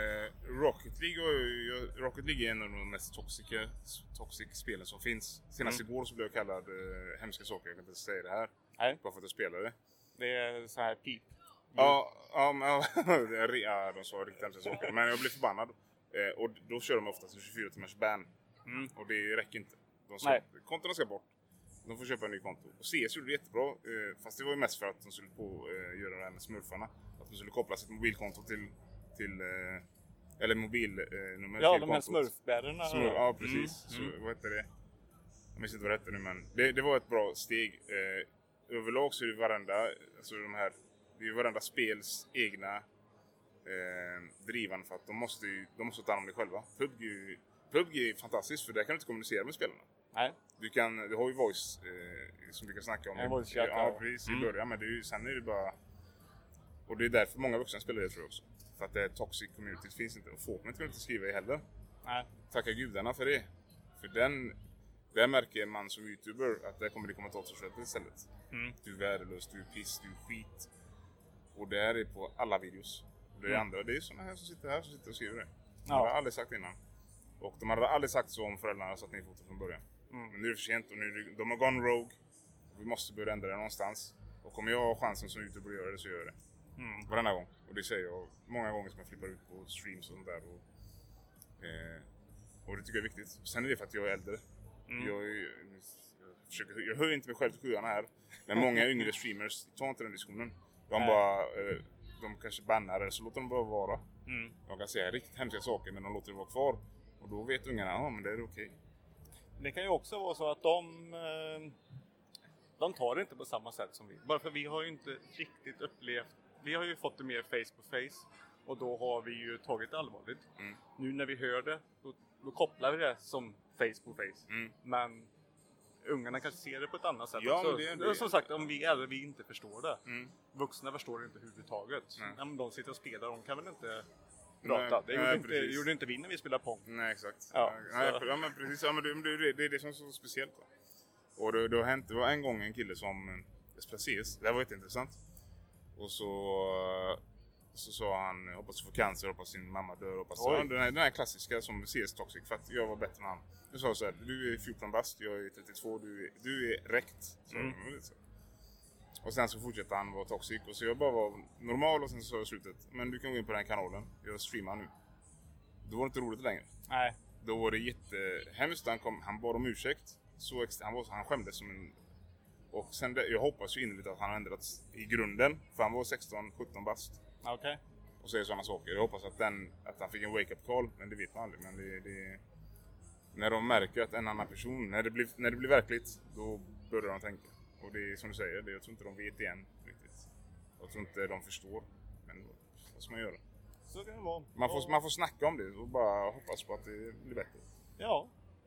Rocket League är en av de mest toxic spelen som finns. Senast igår så blev jag kallad hemska saker, jag kan inte säga det här. Nej. Bara för att jag spelade. Det är så här pip. Ja, de sa riktigt hemska saker. Men jag blev förbannad. Och då kör de oftast en 24 timmars ban. Och det räcker inte. Kontona ska bort. De får köpa en ny konto. Och CS gjorde det jättebra. Fast det var ju mest för att de skulle göra det här med smurfarna. Att de skulle koppla sitt mobilkonto till eller mobilnummer till de här smurfbärarna. Ja, precis. Så, vad heter det? Jag minns inte vad det heter nu, men det var ett bra steg. Överlag så är det varenda spels egna drivande för att de måste ta hand om det själva. PUBG är fantastiskt för där kan du inte kommunicera med spelarna. Nej. Du har ju voice som du kan snacka om. Voice chat, ja, precis i början, men sen är det bara. Och det är därför många vuxna spelar det, tror jag också. För att det är toxic community finns inte och Fortnite kan inte skriva i heller. Nej. Tacka gudarna för det. För där märker man som youtuber att där kommer det kommentatorsfältet istället. Du är värdelös, du är piss, du är skit. Och det här är på alla videos. Och det är andra, det är såna här som sitter och skriver det. De hade aldrig sagt innan. Och de hade aldrig sagt så om föräldrarna satt ner foten från början. Men nu är det för sent och de har gone rogue. Vi måste börja ändra det någonstans. Och om jag har chansen som youtuber att göra det så gör jag det. Varenda gång. Och det säger jag många gånger som jag flippar ut på streams och sånt där. Och det tycker jag är viktigt. Sen är det för att jag är äldre. Jag hör inte mig själv till sjuarna här. Men många yngre streamers tar inte den diskussionen. De kanske bannar eller så låter de bara vara. De kan säga riktigt hemska saker men de låter det vara kvar. Och då vet ungarna, men det är okej. Det kan ju också vara så att de tar det inte på samma sätt som vi. Bara för vi har ju inte riktigt upplevt. Vi har ju fått det mer face to face. Och då har vi ju tagit det allvarligt. Nu när vi hör det, då kopplar vi det som face to face. Men ungarna kanske ser det på ett annat sätt också. Det. Som sagt, om vi inte förstår det. Vuxna förstår det inte överhuvudtaget. Men de sitter och spelar, de kan väl inte prata. Det gjorde inte vi när vi spelade Pong. Nej, exakt. Ja, men precis. Ja, men det är det som är så speciellt. Va? Och det har hänt, det var en gång en kille som spelade CS. Det var jätteintressant. Och så sa han, hoppas du får cancer, hoppas din mamma dör, hoppas den här klassiska som CS toxic för att jag var bättre än han. Jag sa så här, du är 14 bast, jag är 32, du är räckt. Och sen så fortsatte han vara toxic och så jag bara var normal och sen så sa jag slutet, men du kan gå in på den kanalen, jag streamar nu. Då var det inte roligt längre. Nej. Då var det jättehemskt, han bad om ursäkt. Han skämdes som en. Och sen jag hoppas ju innerligt att han har ändrats i grunden. För han var 16-17 bast. Okej. Och säger sådana saker. Jag hoppas att han fick en wake-up call. Men det vet man aldrig. Men när de märker att en annan person, när det blir verkligt, då börjar de tänka. Och det är som du säger, jag tror inte de vet igen riktigt. Jag tror inte de förstår. Men vad ska man göra? Så kan det vara. Man får snacka om det och bara hoppas på att det blir bättre. Ja.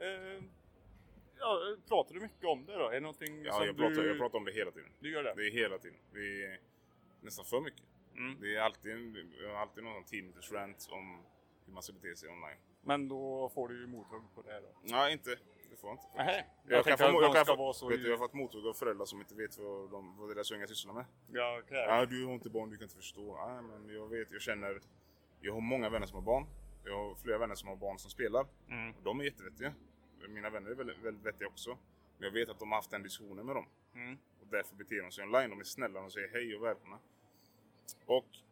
Pratar du mycket om det då? Är det någonting som jag pratar om det hela tiden. Du gör det? Det är hela tiden. Det är nästan för mycket. Det är alltid någon 10 minuters rant om hur man ska bete sig online. Men då får du ju mothugg på det här då? Nej, inte. Det får jag inte. Nej. Jag har fått mothugg av föräldrar som inte vet vad deras unga sysslar med. Ja, okej. Ja, du har inte barn, du kan inte förstå. Nej, men jag har många vänner som har barn. Jag har flera vänner som har barn som spelar. Och de är jättevettiga. Mina vänner är väldigt vettiga också. Men jag vet att de har haft den diskussionen med dem. Och därför beter de sig online. De är snälla och säger hej och välkomna. Och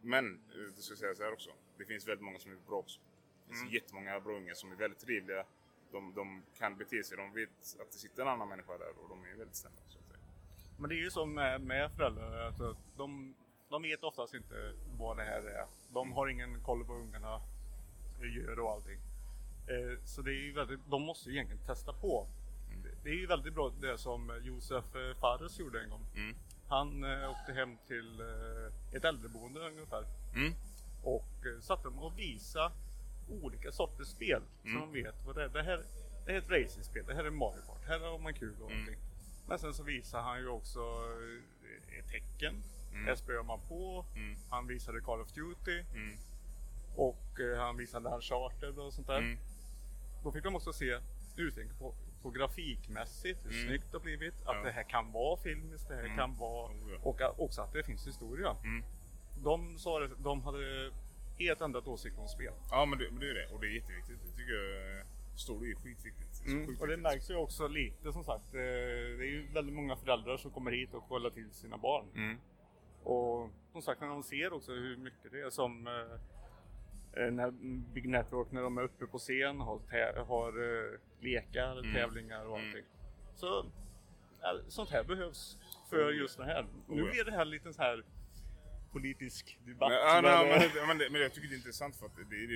Men det ska sägas här också. Det finns väldigt många som är bra också. Det finns jättemånga bra unga som är väldigt trevliga. De kan bete sig. De vet att det sitter en annan människa där och de är väldigt snälla. Så att säga. Men det är ju som med föräldrar. Alltså, de vet oftast inte vad det här är. De har ingen koll på ungarna gör och allting. Så det är ju väldigt, de måste ju egentligen testa på. Det är ju väldigt bra det som Josef Fares gjorde en gång. Han åkte hem till ett äldreboende ungefär. Och satte dem och visa olika sorters spel. Så de vet vad det är. Det här är ett racingspel, det här är Mario Kart. Här har man kul och allting. Men sen så visar han ju också ett tecken. Här spöar man på. Han visade Call of Duty. Och han visade Uncharted och sånt där. Då fick de också se uttänk på grafikmässigt hur snyggt det har blivit. Att det här kan vara filmiskt, det här kan vara... Och också att det finns historia. De sa att de hade helt ändrat åsikt om spel. Ja, men det är det. Och det är jätteviktigt. Det tycker jag står det är skitviktigt. Och det märks ju också lite som sagt. Det är ju väldigt många föräldrar som kommer hit och kollar till sina barn. Och som sagt när de ser också hur mycket det är som när Big Network när de är uppe på scen har lekar, tävlingar och allting. Så sånt här behövs för just det här. Nu blir det här lite så här politisk debatt. Men jag tycker det är intressant för att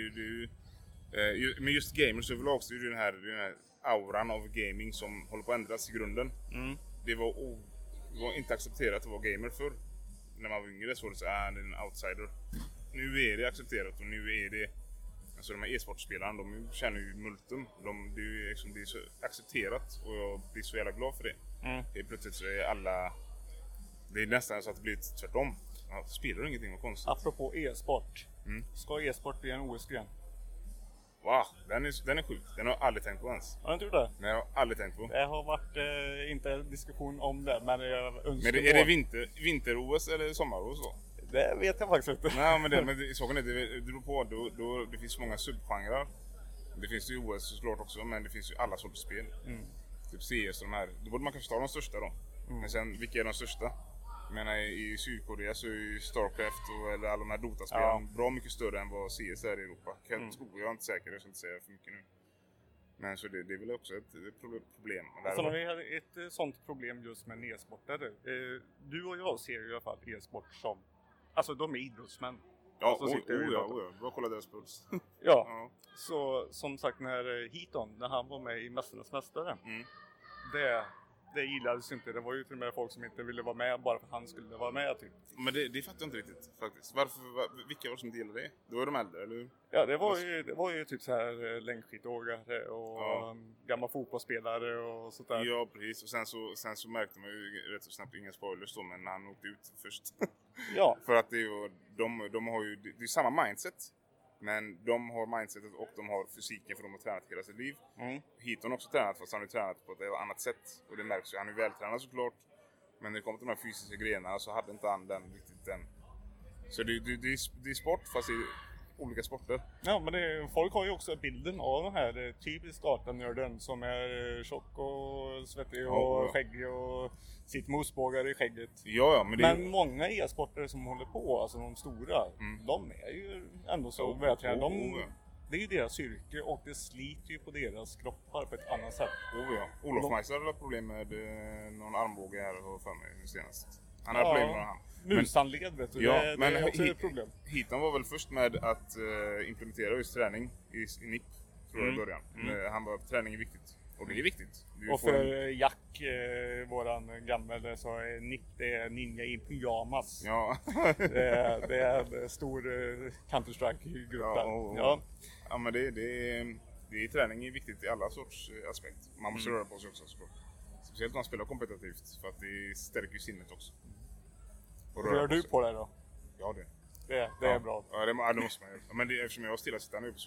men just gamers överlag så är det den här auran av gaming som håller på att ändras i grunden. Det var inte accepterat att vara gamer förr. När man var yngre så var det så det är en outsider. Nu är det accepterat och nu är det alltså de här e-sportspelarna, de känner ju multum. Det är så accepterat och jag blir så jävla glad för det. Det är plötsligt så är alla det är nästan så att det blir tvärtom. Spelar ingenting och konstigt. Apropå e-sport. Ska e-sport bli en OS-gren? Wow, den är sjuk. Den har jag aldrig tänkt på ens. Har du inte gjort det? Nej, jag har aldrig tänkt på. Det har varit inte en diskussion om det, men jag önskar. Men är det vinter-OS eller sommar-OS då? Det vet jag faktiskt inte. Nej, men saken är det beror på. Det finns många subgenrer. Det finns ju OS såklart också, men det finns ju alla sorters spel. Typ CS och de här. Då borde man kanske ta de största då. Men sen, vilka är de största? Jag menar, i Sydkorea så är ju Starcraft eller alla de här Dota-spelen bra mycket större än vad CS är i Europa. Jag är inte säker, jag ska inte säga för mycket nu. Men så det är väl också ett problem. Alltså vi har ett sånt problem just med e-sportare. Du och jag ser ju i alla fall e-sport som, alltså de är idrottsmän. Ja, bra kolla deras puls. Ja, så som sagt när Heaton, när han var med i Mästarnas Mästare. Det gillades inte. Det var ju till och med folk som inte ville vara med bara för att han skulle vara med typ. Men det fattar jag inte riktigt faktiskt. Vilka var det som inte gillade det? Det var de äldre, eller hur? Ja, det var ju typ så här längdskidåkare och gamla fotbollsspelare och sånt där. Ja, precis. Och sen så märkte man ju rätt så snabbt, inga spoilers då, men han åkte ut först. Ja. För att de har ju, det är samma mindset. Men de har mindsetet och de har fysiken för de har tränat hela sitt liv. Heaton har också tränat fast han har tränat på ett annat sätt. Och det märks ju, han är vältränad såklart. Men när det kommer till de här fysiska grenarna så hade inte han riktigt den. Så det är sport fast i olika sporter. Ja, men folk har ju också bilden av den här typiskt datanörden som är tjock och svettig och skäggig och sitter med ostbågar i skägget. Ja, men många e-sportare som håller på, alltså de stora, de är ju ändå så vältränade. Det är ju deras yrke och det sliter ju på deras kroppar på ett annat sätt. Olof Meister hade problem med någon armbåge här för mig senast. Han hade problem med han. Musanled vet du, det är också ett problem. Heaton var väl först med att implementera just träning i NIP, tror jag i början. Han var träning är viktigt. Och det är viktigt. Och för Jack, våran gamla, så är NIP det är ninja i pyjamas. Ja. det är en stor Counter-Strike-grupp där. Ja, men det är träning är viktigt i alla sorts aspekt. Man måste röra på sig också såklart. Speciellt om man spelar kompetitivt för att det stärker sinnet också. Rör du på det då? Ja, det är bra. Ja, det måste man göra. Men eftersom jag har stillasittande upp så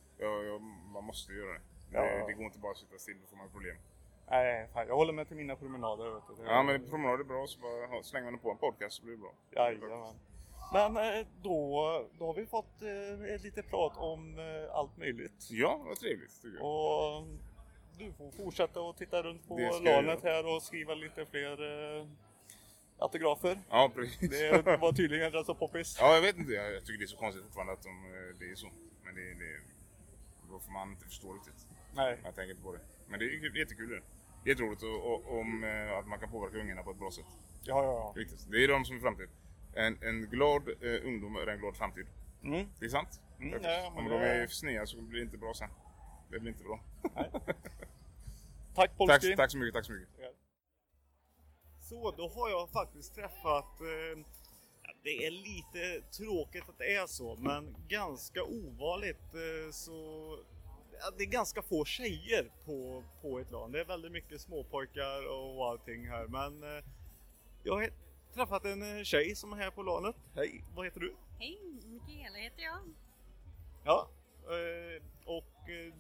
man måste göra det. Det går inte bara att sitta still, då får man problem. Nej, fan, jag håller med till mina promenader. Vet du. Ja, men promenader är bra, så bara slänger man på en podcast så blir det bra. Jajamän. Men då har vi fått lite prat om allt möjligt. Ja, vad trevligt tycker jag. Och du får fortsätta att titta runt på LANet här och skriva lite fler autografer. Ja, precis. Det var tydligen rätt så poppis. Ja, jag vet inte. Jag tycker det är så konstigt fortfarande att det är så. Men då får man inte förstå riktigt. Nej. Jag tänker inte på det. Men det är jättekul. Det är jätteroligt om att man kan påverka ungarna på ett bra sätt. Ja. Riktigt. Det är de som är framtid. En glad ungdom är en glad framtid. Det är sant. Om de är snea så blir det inte bra sen. Det blir inte bra. Nej. Tack Polski. Tack så mycket. Ja. Så då har jag faktiskt träffat, det är lite tråkigt att det är så, men ganska ovanligt så det är ganska få tjejer på ett LAN. Det är väldigt mycket småpojkar och allting här, men jag har träffat en tjej som är här på LANet. Hej, vad heter du? Hej, Mikaela heter jag. Ja, och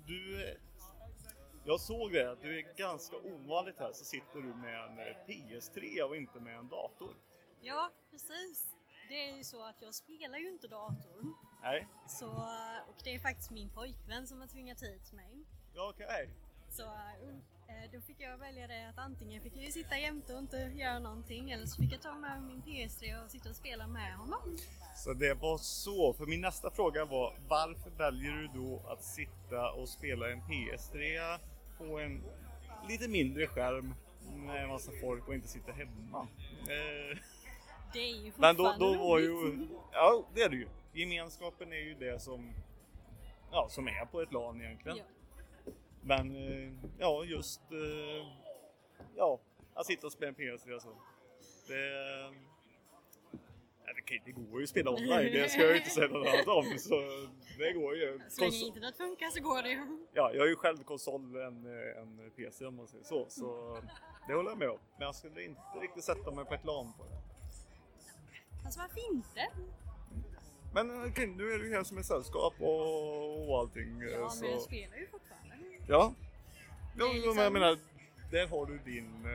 jag såg det, att du är ganska ovanligt här, så sitter du med en PS3 och inte med en dator. Ja, precis. Det är ju så att jag spelar ju inte datorn. Nej. Så, och det är faktiskt min pojkvän som har tvingat hit mig. Ja, okej. Så då fick jag välja det att antingen fick jag sitta jämte och inte göra någonting, eller så fick jag ta med min PS3 och sitta och spela med honom. Så det var så, för min nästa fråga var, varför väljer du då att sitta och spela en PS3 på en lite mindre skärm med en massa folk och inte sitta hemma? Det är ju men fortfarande då var ju, ja det är det ju. Gemenskapen är ju det som är på ett LAN egentligen. Ja. Men just att sitta och spela en PS3 så. Det går ju att spela online, det ska jag ju inte säga något annat om, så det går ju. Så länge internet funkar så går det ju. Ja, jag är ju själv konsol en PC om man säger så det håller jag med om. Men jag skulle inte riktigt sätta mig på ett LAN på det. Alltså varför inte? Men okej, nu är du här som ett sällskap och allting. Ja, så. men jag spelar ju fortfarande. Ja, liksom... men jag menar, där har du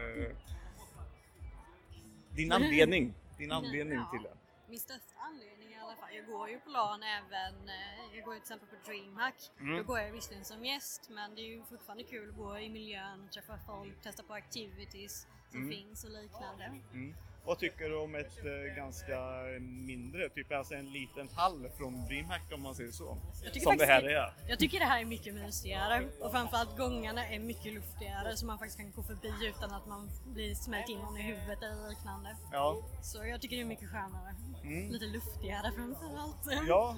din anledning. Din anledning till det. Min största anledning i alla fall. Jag går ju på LAN även, jag går ju till exempel på DreamHack. Då går jag visserligen som gäst, men det är ju fortfarande kul att gå i miljön, träffa folk, testa på activities som finns och liknande. Vad tycker du om ett ganska mindre, typ alltså en liten hall från DreamHack om man säger så? Som det här är. Jag tycker det här är mycket mysigare och framförallt gångarna är mycket luftigare så man faktiskt kan gå förbi utan att man blir smält in någon i huvudet eller liknande. Ja. Så jag tycker det är mycket skönare. Lite luftigare framförallt. Ja.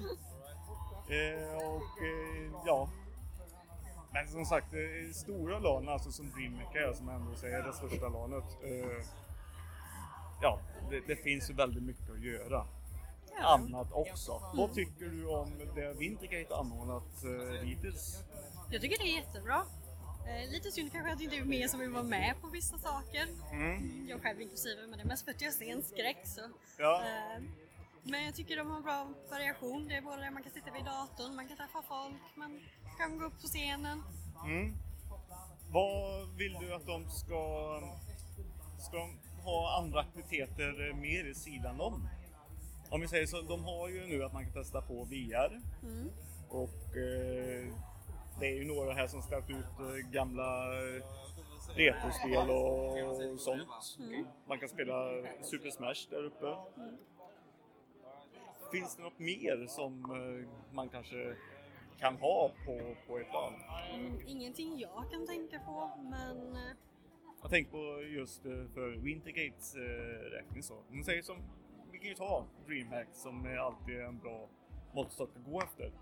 Ja. Men som sagt, stora LAN, alltså som DreamHack är, som ändå säger det största LANet. Det finns ju väldigt mycket att göra. Annat också. Vad tycker du om det Wintergate anordnat hittills? Jag tycker det är jättebra. Lite synd kanske att det inte är mer som vill vara med på vissa saker. Jag själv inklusive, men det är mest för att jag ser en skräck så. Ja. Men jag tycker de har bra variation. Det är både där man kan sitta vid datorn, man kan träffa folk, man kan gå upp på scenen. Vad vill du att de ska ha andra aktiviteter mer i sidan om vi säger så, de har ju nu att man kan testa på VR och det är ju några här som ställt ut gamla retrospel och sånt. Man kan spela Super Smash där uppe. Finns det något mer som man kanske kan ha på ett LAN? Ingenting jag kan tänka på, men... Jag tänker på just för Wintergates räkning så. Man säger som, vi kan ju ta DreamHack som är alltid en bra måttstock att gå efter.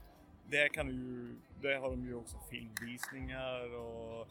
Där har de ju också filmvisningar och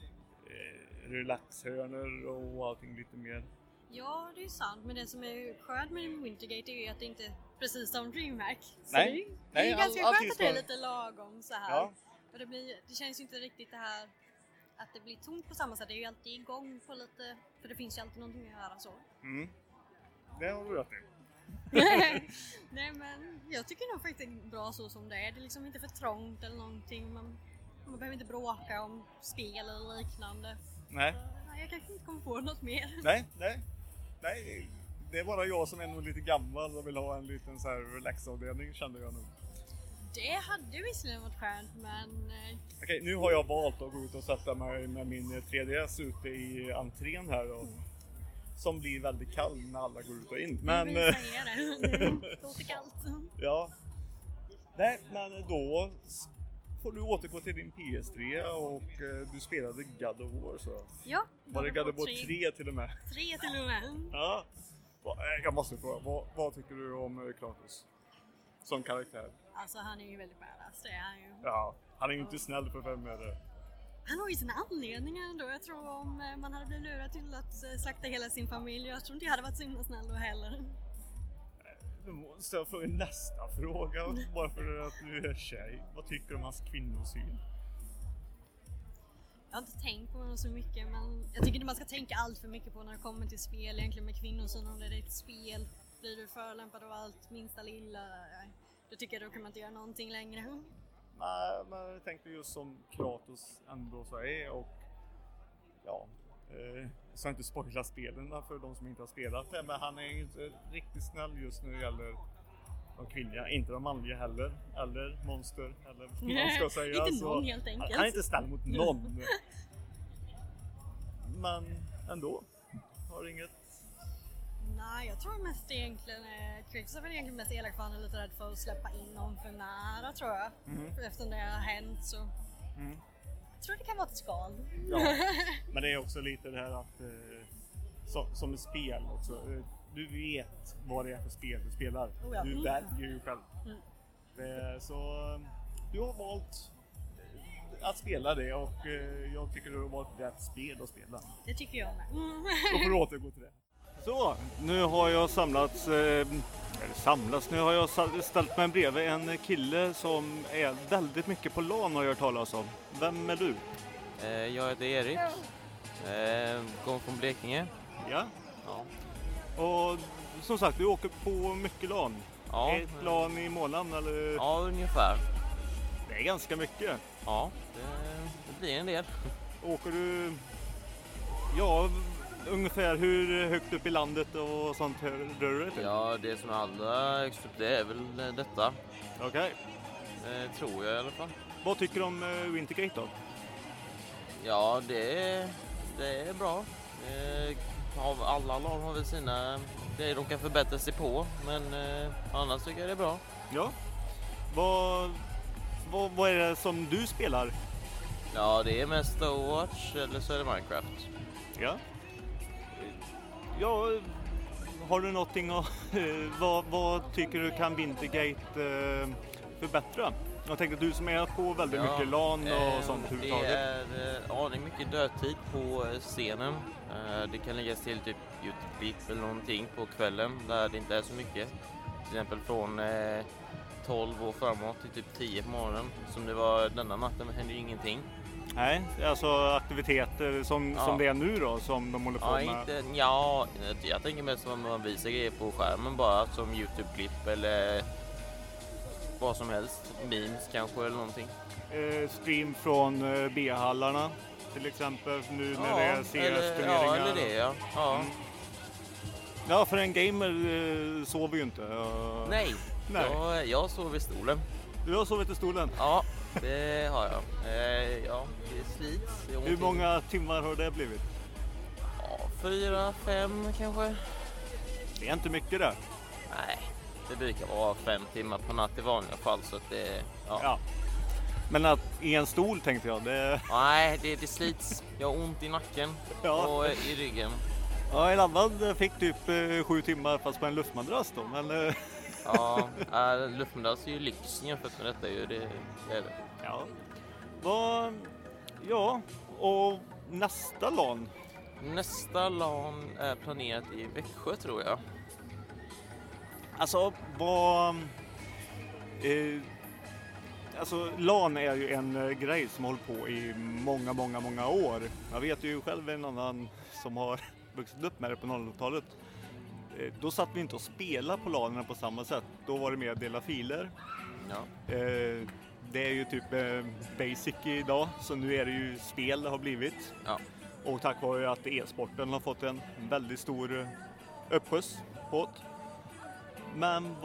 relaxhörnor och allting lite mer. Ja, det är sant. Men det som är skönt med Wintergate är ju att det inte är precis som DreamHack. Så Nej. Det är ganska skönt att det är lite lagom så här. Ja. Och det känns ju inte riktigt det här att det blir tomt på samma sätt. Det är ju alltid igång på lite, för det finns ju alltid någonting att göra så. Det har du rätt i. Nej, men jag tycker nog faktiskt det är bra så som det är. Det är liksom inte för trångt eller någonting. Man behöver inte bråka om spel eller liknande. Nej. Jag kanske inte kommer på något mer. Nej. Det är bara jag som är nog lite gammal och vill ha en liten så här relaxavdelning, kände jag nog. Det hade visserligen varit skönt, men... Okej, nu har jag valt att gå ut och sätta mig med min 3DS ute i entrén här och som blir väldigt kall när alla går ut och in. Men Men, det låter kallt. ja. Nej, men då får du återgå till din PS3 och du spelade God of War så. Ja. Var det God of War 3 till och med? 3 till och med. Ja. Jag måste fråga, vad tycker du om Kratos? Som karaktär? Alltså han är ju väldigt badass, det är han ju. Ja, han är ju inte snäll för vem är det? Han har ju sina anledningar ändå. Jag tror om man hade blivit lurad till att slakta hela sin familj. Jag tror inte jag hade varit så himla snäll då heller. Nu måste jag fråga nästa fråga. Bara för att du är tjej. Vad tycker du om hans kvinnosyn? Jag har inte tänkt på honom så mycket, men jag tycker inte man ska tänka allt för mycket på när det kommer till spel. Egentligen med kvinnosyn, om det är ett spel. Blir du förolämpad av allt minsta lilla, då tycker jag då kan man inte göra någonting längre. Nej, men jag tänkte just som Kratos ändå så är och ja, så inte spoila spelen för de som inte har spelat det, men han är ju inte riktigt snäll just när det gäller de kvinnliga, inte de manliga heller, eller monster, eller vad man ska säga. Inte någon helt enkelt. Han är inte snäll mot någon. Men ändå, har inget. Nej, jag tror mest egentligen Kratos är väl egentligen mest elak för han är lite rädd för att släppa in någon för nära, tror jag. Eftersom det har hänt så. Jag tror det kan vara ett skal. Ja, men det är också lite det här att som ett spel också. Du vet vad det är för spel du spelar. Oh ja. Du väljer ju själv. Så du har valt att spela det och jag tycker du har valt rätt spel att spela. Det tycker jag med. Då får du återgå till det. Så, nu har jag nu har jag ställt mig bredvid en kille som är väldigt mycket på LAN har jag hört talas om. Vem är du? Jag heter Erik. Kommer från Blekinge. Ja. Och som sagt, du åker på mycket LAN. Ja. Ett LAN i månaden eller? Ja, ungefär. Det är ganska mycket. Ja, det blir en del. Åker du, ja, ungefär hur högt upp i landet och sånt rör du dig till? Ja, det som är allra högst upp det är väl detta. Okej. Tror jag i alla fall. Vad tycker du om Wintergate då? Ja, det är bra. Alla lag har väl sina grejer de kan förbättra sig på, men annars tycker jag det är bra. Ja. Vad är det som du spelar? Ja, det är mest Overwatch eller så är det Minecraft. Ja. Ja, har du någonting vad tycker du kan Wintergate förbättra? Jag tänkte du som är på väldigt mycket LAN och sånt överhuvudtaget. Det är mycket dödtid på scenen. Det kan läggas till typ YouTube-klipp eller någonting på kvällen där det inte är så mycket. Till exempel från 12 och framåt till typ 10 på morgonen. Som det var denna natten hände ju ingenting. Nej, alltså aktiviteter som det är nu då, som de håller på med? Jag tänker mest att man visar grejer på skärmen bara, som YouTube-klipp eller vad som helst. Memes kanske eller någonting. Stream från B-hallarna till exempel, nu när det är CS-turneringar. Ja, eller det ja. Ja, för en gamer sover ju inte. Nej. Jag sover i stolen. Du har sovit i stolen? Ja, det har jag. Ja, det slits. Hur många timmar har det blivit? Ja, 4-5 kanske. Det är inte mycket där. Nej, det brukar vara 5 timmar på natt i vanliga fall. Så att det, ja. Men att i en stol tänkte jag. Nej, det slits. Jag har ont i nacken och i ryggen. Ja, en annan fick typ 7 timmar fast på en luftmadrass då. Men, ja, luftmadrass är ju lyx jämfört med detta. Det är det. Ja. Ja, och nästa LAN? Nästa LAN är planerat i Växjö tror jag. Alltså, alltså LAN är ju en grej som håller på i många år. Jag vet ju själv en annan som har vuxit upp med det på 00-talet. Då satt vi inte och spelade på LANerna på samma sätt. Då var det mer att dela filer. Ja. Det är ju typ basic idag, så nu är det ju spel det har blivit. Ja. Och tack vare att e-sporten har fått en väldigt stor uppskjuts på det. Men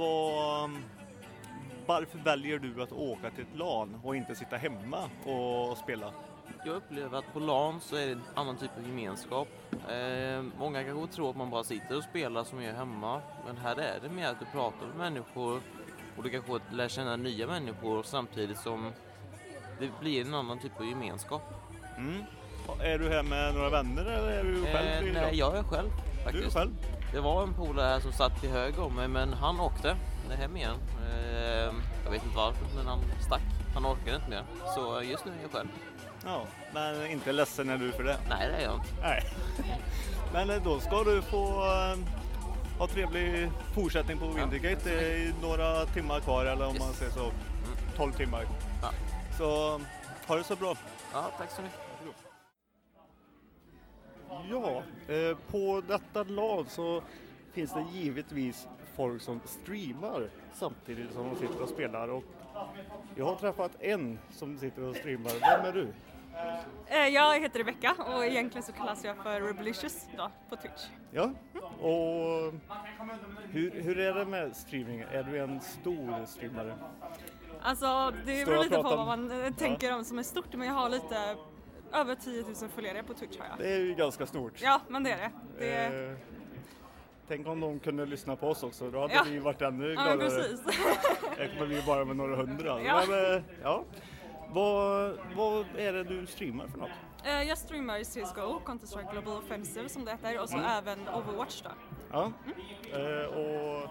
varför väljer du att åka till ett LAN och inte sitta hemma och spela? jag upplever att på LAN så är det en annan typ av gemenskap. Många kanske tror att man bara sitter och spelar som jag är hemma. Men här är det mer att du pratar med människor och du kanske lär känna nya människor samtidigt som det blir en annan typ av gemenskap. Är du här med några vänner eller är du själv? Nej, jag är själv faktiskt. Du är själv? Det var en polare här som satt till höger om mig, men han åkte hem igen. Jag vet inte varför, men han stack. Han orkade inte mer. Så just nu är jag själv. Ja, men inte ledsen är du för det? Nej, det är jag inte. Nej. Men då ska du få ha trevlig fortsättning på Wintergate. Det är några timmar kvar, eller om man säger så 12 timmar. Ja. Så ha det så bra. Ja, tack så mycket. Ja, på detta LAN så finns det givetvis folk som streamar samtidigt som de sitter och spelar. Och jag har träffat en som sitter och streamar. Vem är du? Jag heter Rebecca och egentligen så kallas jag för Rebelicious då, på Twitch. Ja, och hur är det med streaming? Är du en stor streamare? Alltså det beror lite på vad man tänker om som är stort, men jag har lite över 10 000 följare på Twitch har jag. Det är ju ganska stort. Ja, men det är det. Tänk om de kunde lyssna på oss också, då hade vi varit ännu gladare. Ja, precis. Det kommer vi bara med några hundra. Ja. Men, ja. Vad är det du streamar för något? Jag streamar CSGO, Counter-Strike Global Offensive som det heter, och så även Overwatch då. Ja, och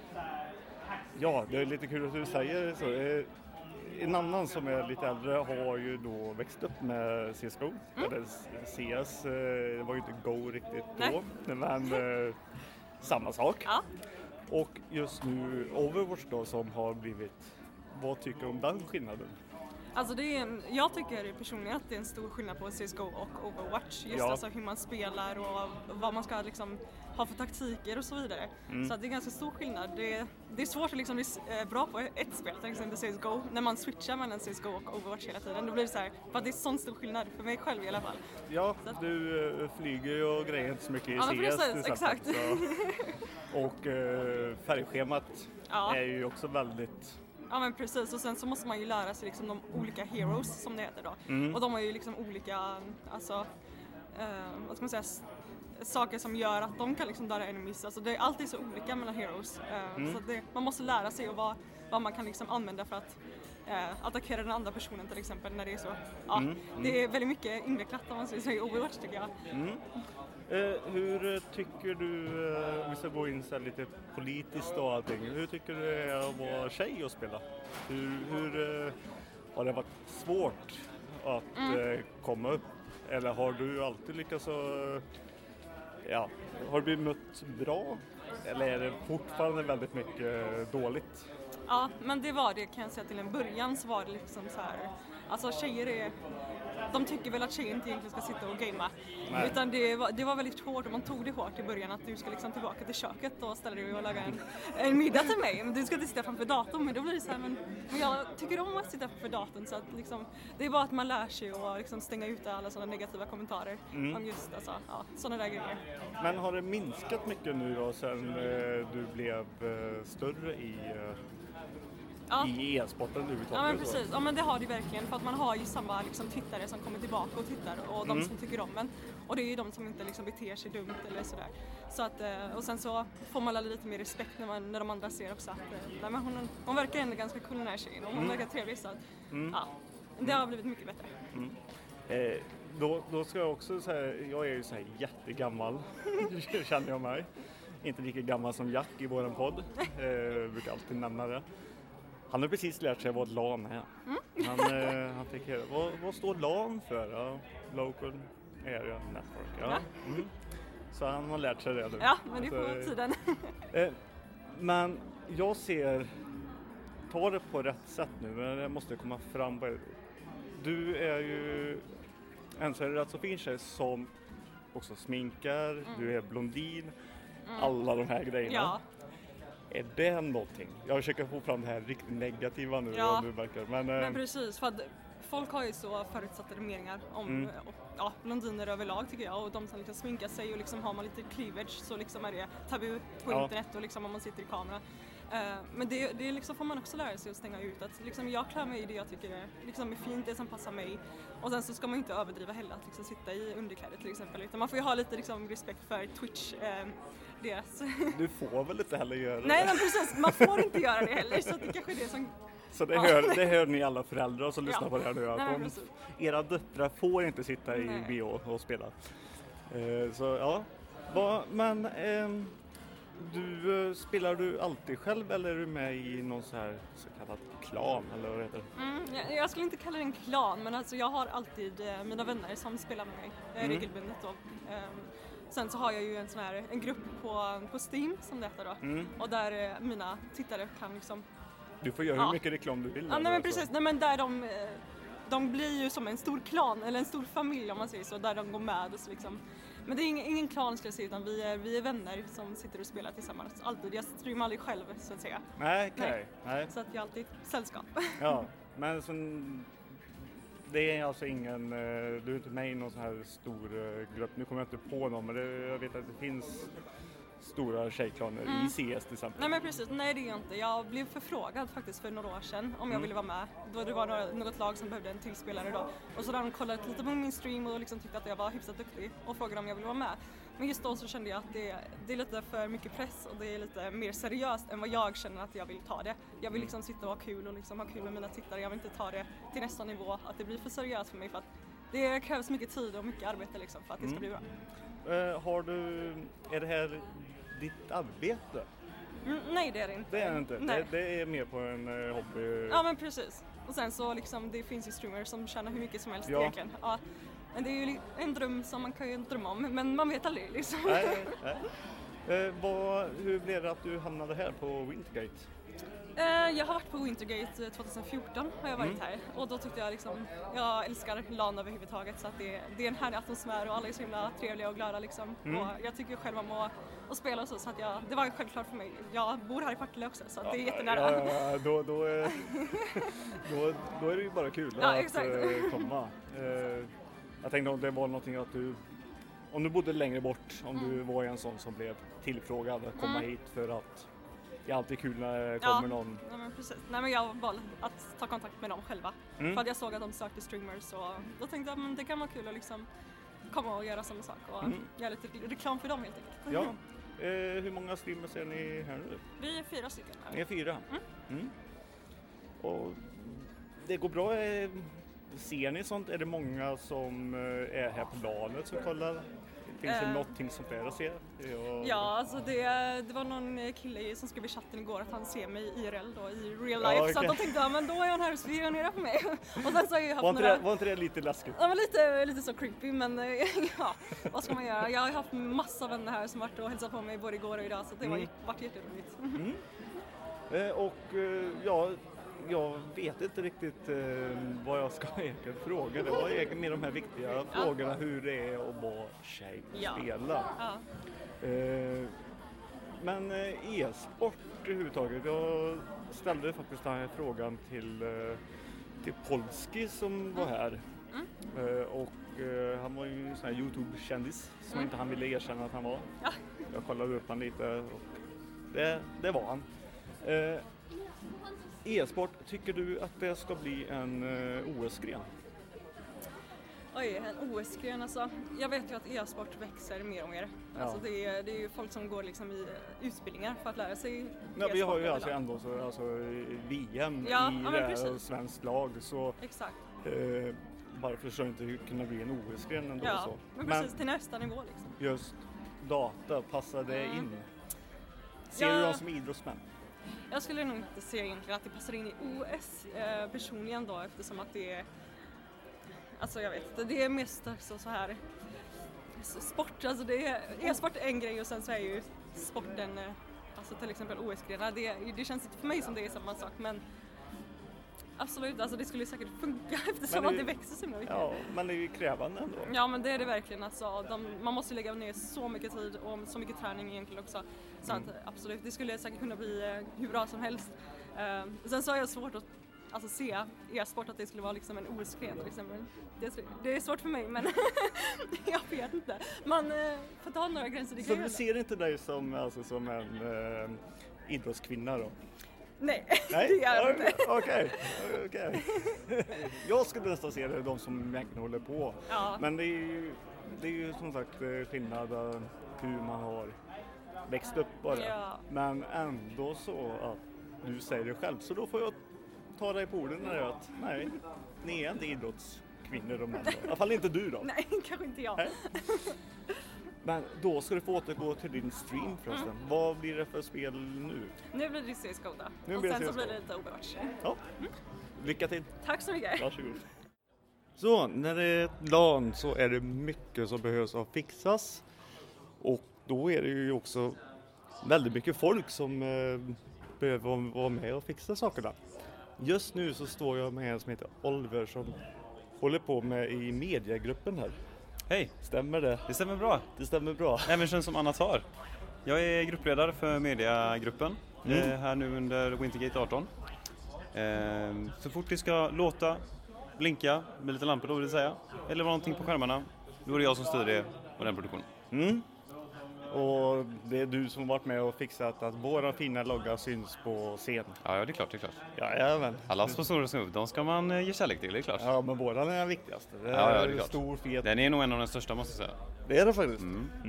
ja, det är lite kul att du säger så. En annan som är lite äldre har ju då växt upp med CSGO, eller CS, det var ju inte Go riktigt då, men samma sak. Ja. Och just nu Overwatch då som har blivit, vad tycker du om den skillnaden? Alltså jag tycker personligen att det är en stor skillnad på CSGO och Overwatch. Just alltså hur man spelar och vad man ska liksom ha för taktiker och så vidare. Så att det är ganska stor skillnad. Det är svårt att liksom bli bra på ett spel, till exempel CSGO. När man switchar mellan CSGO och Overwatch hela tiden, då blir det så här, för att det är sån stor skillnad för mig själv i alla fall. Ja, du flyger ju och grejer inte så mycket i CS. Precis, exakt. Och färgschemat är ju också väldigt... Ja men precis, och sen så måste man ju lära sig liksom de olika heroes som det heter då. Och de har ju liksom olika, alltså, vad ska man säga, saker som gör att de kan liksom döda enemies. Alltså det är alltid så olika mellan heroes. Så man måste lära sig och vad man kan liksom använda för att attackera den andra personen till exempel när det är så. Ja, det är väldigt mycket invecklat om man säger i Overwatch tycker jag. Hur tycker du, vi ska gå in så här lite politiskt och allting, hur tycker du det är att vara tjej och spela? Hur har det varit svårt att komma upp? Eller har du alltid lyckats har du blivit mött bra? Eller är det fortfarande väldigt mycket dåligt? Ja, men det var det kan jag säga till en början, så var det liksom så här, alltså tjejer de tycker väl att tjejer inte egentligen ska sitta och gamea. Utan det var väldigt hårt och man tog det hårt i början att du ska liksom tillbaka till köket och ställa dig och laga en middag till mig. Men du ska inte sitta framför datorn. Men då blir det så här, men jag tycker om att sitta framför datorn så att liksom, det är bara att man lär sig och liksom stänga ut alla sådana negativa kommentarer om just alltså, sådana där grejer. Men har det minskat mycket nu då sen du blev större i e-sporten överhuvudtaget? Ja men precis, ja men det har det verkligen, för att man har ju samma liksom, tittare som kommer tillbaka och tittar och de som tycker om en, och det är ju de som inte liksom beter sig dumt eller sådär. Så att, och sen så får man lite mer respekt när de andra ser också att nej, men hon verkar ändå ganska cool den här tjejen och hon verkar trevlig, så att det har blivit mycket bättre. Då ska jag också säga, jag är ju så här jättegammal känner jag mig. Inte lika gammal som Jack i våran podd, brukar alltid nämna det. Han har precis lärt sig vad LAN är. Han fick höra, vad står LAN för? Ja, Local Area Network. Ja. Så han har lärt sig det nu. Ja, men det är på tiden. Men jag ta det på rätt sätt nu, men jag måste komma fram på det. Du är ju en så rätt så fin tjej som också sminkar, du är blondin, alla de här grejerna. Ja. Är det någonting? Jag försöker få fram det här riktigt negativa nu. Ja, nu verkar. Men precis, för att folk har ju så förutsatta meningar om blondiner överlag tycker jag. Och de som liksom sminkar sig och liksom har man lite cleavage så liksom är det tabu på internet och liksom om man sitter i kamera. Men det liksom får man också lära sig att stänga ut. Att liksom jag klär mig i det jag tycker är fint, det som passar mig. Och sen så ska man inte överdriva heller att liksom sitta i underkläder till exempel. Utan man får ju ha lite liksom respekt för Twitch. Deras. Du får väl inte heller göra det? Nej, men precis. Man får inte göra det heller. Så det kanske är det som... Så det hör ni alla föräldrar som lyssnar på det här nu. Att era döttrar får inte sitta i BH och spela. Så ja. Spelar du alltid själv eller är du med i någon så här så kallad klan eller vad heter det? Jag skulle inte kalla det en klan, men alltså jag har alltid mina vänner som spelar med mig regelbundet då. Sen så har jag ju en grupp på Steam som det heter då. Och där mina tittare kan liksom... Du får göra hur mycket reklam du vill. Ja, nej men precis. Nej, men där de blir ju som en stor klan eller en stor familj om man säger så, där de går med och så liksom. Men det är ingen klan skulle jag säga, utan vi är vänner som sitter och spelar tillsammans. Alltid. Jag streamar aldrig själv så att säga. Nej. Så att jag är alltid sällskap. Ja, men det är alltså ingen, du är inte med i någon sån här stor grupp. Nu kommer jag inte på någon, men jag vet att det finns stora tjejklaner i CS till exempel. Nej men precis, nej det är jag inte. Jag blev förfrågad faktiskt för några år sedan om jag ville vara med. Då det var något lag som behövde en tillspelare då. Och så de kollade lite på min stream och liksom tyckte att jag var hyfsat duktig och frågade om jag ville vara med. Men just då så kände jag att det är lite för mycket press och det är lite mer seriöst än vad jag känner att jag vill ta det. Jag vill liksom sitta och ha kul och liksom ha kul med mina tittare. Jag vill inte ta det till nästa nivå, att det blir för seriöst för mig för att det krävs mycket tid och mycket arbete liksom för att det ska bli bra. Är det här ditt arbete? Nej, det är det inte. Det är det inte. Det är mer på en hobby. Ja, men precis. Och sen så liksom, det finns ju streamers som tjänar hur mycket som helst egentligen. Ja. Men det är ju en dröm som man kan ju drömma om, men man vet aldrig liksom. Nej. Hur blev det att du hamnade här på Wintergate? Jag har varit på Wintergate 2014 har jag varit här och då tyckte jag liksom, jag älskar LAN överhuvudtaget så att det är en härlig atmosfär och alla är så himla trevliga och glada liksom. Och jag tycker själv om att spela och så att det var ju självklart för mig. Jag bor här i Partille också så att det är jättenära. Då är det ju bara kul att komma. Jag tänkte om det var någonting att om du bodde längre bort, om du var en sån som blev tillfrågad att komma hit för att det är alltid kul när det kommer någon. Ja, men precis. Nej, men jag valde att ta kontakt med dem själva. För att jag såg att de sökte streamers och då tänkte jag att det kan vara kul att liksom komma och göra samma sak och göra lite reklam för dem helt enkelt. Ja. Hur många streamers är ni här nu? Vi är 4 stycken. Ni är 4? Och det går bra. Ser ni sånt? Är det många som är här på LANet som kollar? Finns det någonting som flera ser? Ja, alltså det var någon kille som skrev i chatten igår att han ser mig i IRL då, i real life. Okay. Så att de tänkte, men då är han här och spionerar på mig. Och sen så har jag haft var inte det lite läskigt? Ja, men lite så creepy, men ja, vad ska man göra? Jag har haft massa vänner här som varit och hälsat på mig både igår och idag, så det har varit jätteroligt. Jag vet inte riktigt vad jag ska fråga. Det var mer de här viktiga frågorna, hur det är att vara tjej och spela. Ja. Men e-sport överhuvudtaget, jag ställde faktiskt den här frågan till Polski som var här. Och han var ju en sån här YouTube-kändis som inte han ville erkänna att han var. Jag kollade upp han lite och det var han. E-sport, tycker du att det ska bli en OS-gren? Oj, en OS-gren alltså. Jag vet ju att e-sport växer mer och mer. Ja. Alltså det är ju folk som går liksom i utbildningar för att lära sig e-sport. Vi har ju alltså ändå VM i svenskt lag. Så, exakt. Varför ska inte kunna bli en OS-gren ändå? Ja, men precis till nästa nivå liksom. Just data, passar det in? Ser du dem som idrottsmän? Jag skulle nog inte säga egentligen att det passar in i OS personligen då, eftersom att det är, alltså jag vet inte, det är mest så här sport, alltså e-sport är en grej och sen så är ju sporten, alltså till exempel OS-grenar, det känns inte för mig som det är samma sak, men absolut, alltså det skulle säkert funka eftersom att det växer så mycket. Ja, men det är ju krävande ändå. Ja, men det är det verkligen. Alltså, man måste lägga ner så mycket tid och så mycket träning egentligen också. Så att absolut, det skulle säkert kunna bli hur bra som helst. Sen så har jag svårt att se e-sport att det skulle vara liksom en OS-gren till exempel. Det är svårt för mig, men jag vet inte. Man får ta några gränser. Så du ser inte dig som en idrottskvinna då? Nej, Nej? det är det inte. Okej. Jag skulle nästan se det, de som egentligen håller på. Ja. Men det är ju som sagt skillnad hur man har växt upp bara. Ja. Men ändå så att du säger det själv. Så då får jag ta dig på orden när det är att nej, ni är inte idrottskvinnor och män. I alla fall inte du då. Nej, kanske inte jag. Nej. Men då ska du få återgå till din stream förresten. Vad blir det för spel nu? Nu blir det CS:GO Nu och blir det sen så CS:GO. blir det lite Overwatch. Ja. Lycka till. Tack så mycket. Varsågod. Så, när det är ett LAN så är det mycket som behövs att fixas. Och då är det ju också väldigt mycket folk som behöver vara med och fixa sakerna. Just nu så står jag med en som heter Oliver som håller på med i mediegruppen här. Hej! Stämmer det? Det stämmer bra. Det stämmer bra. Även känd som Anatar. Jag är gruppledare för mediegruppen här nu under Wintergate 18. Så fort det ska låta, blinka med lite lampor då vill säga, eller vara någonting på skärmarna, då är det jag som styr det och den produktionen. Mm. Och det är du som varit med och fixat att våra fina logga syns på scen. Ja, det är klart, det är klart. Jajamän. Alla sponsorer som upp, de ska man ge kärlek till, det är klart. Ja, men våran är den viktigaste. Det Ja, det är är klart. stor, fet. Den är nog en av de största måste jag säga. Det är det faktiskt.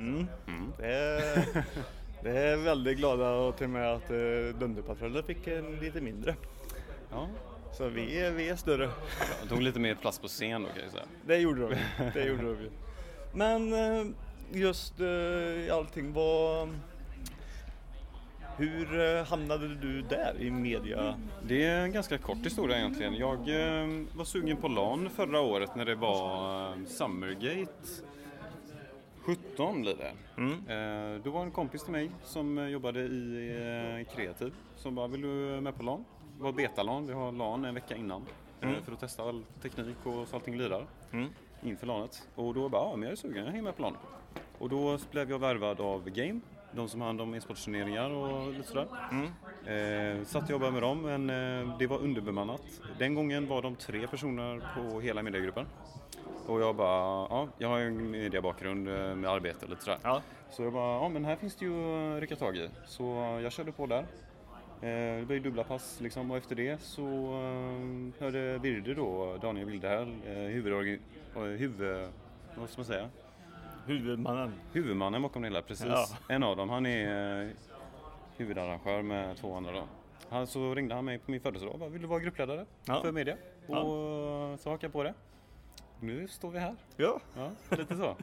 Det är väldigt glada och till och med att Dunderpatrullen fick en lite mindre. Ja. Så vi är större. De tog lite mer plats på scen då kan jag säga. Det gjorde de. Det gjorde de. Men just allting var... Hur hamnade du där i media? Det är en ganska kort historia egentligen. Jag var sugen på LAN förra året när det var Summergate 17 blir det. Då var en kompis till mig som jobbade i kreativ som bara, vill du med på LAN? Det var beta-LAN, vi har LAN en vecka innan för att testa all teknik och så allting lirar inför LANet. Och då bara, men jag är sugen, jag hänger med på LAN. Och då blev jag värvad av Game, de som har hand om e-sportturneringar och lite sådär. Satt och jobbade med dem, men det var underbemannat. Den gången var de 3 personer på hela mediegruppen. Och jag bara, ja, jag har en mediebakgrund med arbete och lite sådär. Ja. Så jag bara, ja men här finns det ju att rycka tag i. Så jag körde på där. Det blev dubbla pass liksom, och efter det så hörde Virde då, Daniel Wildehäll, vad ska man säga? Huvudmannen bakom det hela, precis. Ja. En av dem, han är huvudarrangör med 2 andra då. Så ringde han mig på min födelsedag och bara, vill du vara gruppledare för media? Och så hakade jag på det. Nu står vi här. Ja. Lite så.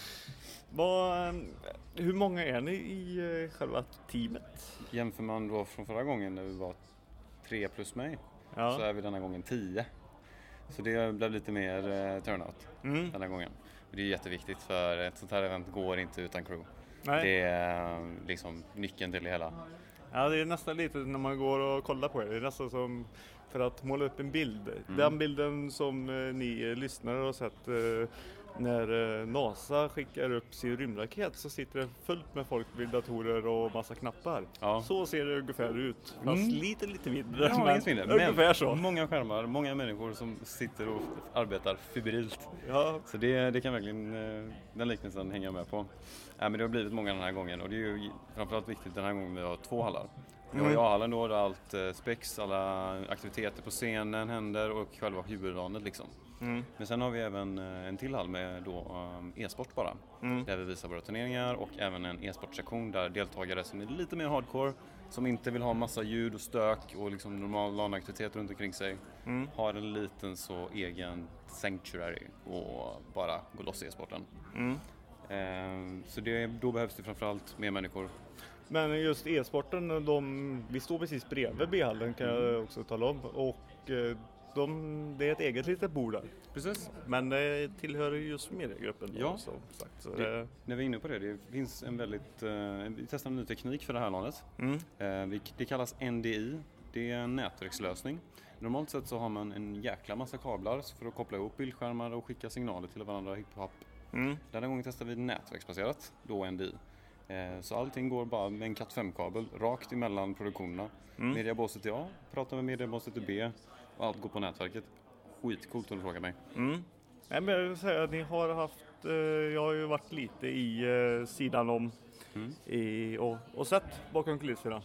Hur många är ni i själva teamet? Jämför man då från förra gången när vi var 3 plus mig så är vi denna gången 10. Så det blev lite mer turnout denna gången. Det är jätteviktigt för ett sånt här event går inte utan crew. Nej. Det är liksom nyckeln till det hela. Ja, det är nästan lite när man går och kollar på det. Det är nästan som för att måla upp en bild. Den bilden som ni lyssnare har sett när NASA skickar upp sin rymdraket så sitter det fullt med folk vid datorer och massa knappar. Ja. Så ser det ungefär ut. Fast lite mindre. Ja, men ungefär så. Många skärmar, många människor som sitter och arbetar febrilt. Ja. Så det kan verkligen den liknelsen hänga med på. Ja, men det har blivit många den här gången och det är ju framförallt viktigt den här gången vi har 2 hallar. Vi har i A-hallen då där allt spex, alla aktiviteter på scenen händer och själva huvudlanet liksom. Men sen har vi även en till hall med då e-sport bara. Där vi visar våra turneringar och även en e-sportsektion där deltagare som är lite mer hardcore, som inte vill ha massa ljud och stök och liksom normal LAN-aktivitet runt omkring sig, har en liten så egen sanctuary och bara gå loss i e-sporten. Så då behövs det framförallt mer människor. Men just e-sporten, vi står precis bredvid B-hallen kan jag också tala om. Och det är ett eget litet bord där. Precis. Men det tillhör just mediegruppen. Ja, som sagt. Så när vi är inne på det finns en väldigt, vi testar en ny teknik för det här landet. Det kallas NDI, det är en nätverkslösning. Normalt sett så har man en jäkla massa kablar för att koppla ihop bildskärmar och skicka signaler till varandra hipp-hopp. Denna gången testar vi nätverksbaserat, då NDI. Så allting går bara med en Cat 5-kabel rakt emellan produktionerna. Mediabåset till A, pratar med mediabåset till B och allt går på nätverket. Skitcoolt om du frågar mig. Jag vill säga att ni har haft, jag har ju varit lite i sidan om och sett bakom kulisserna.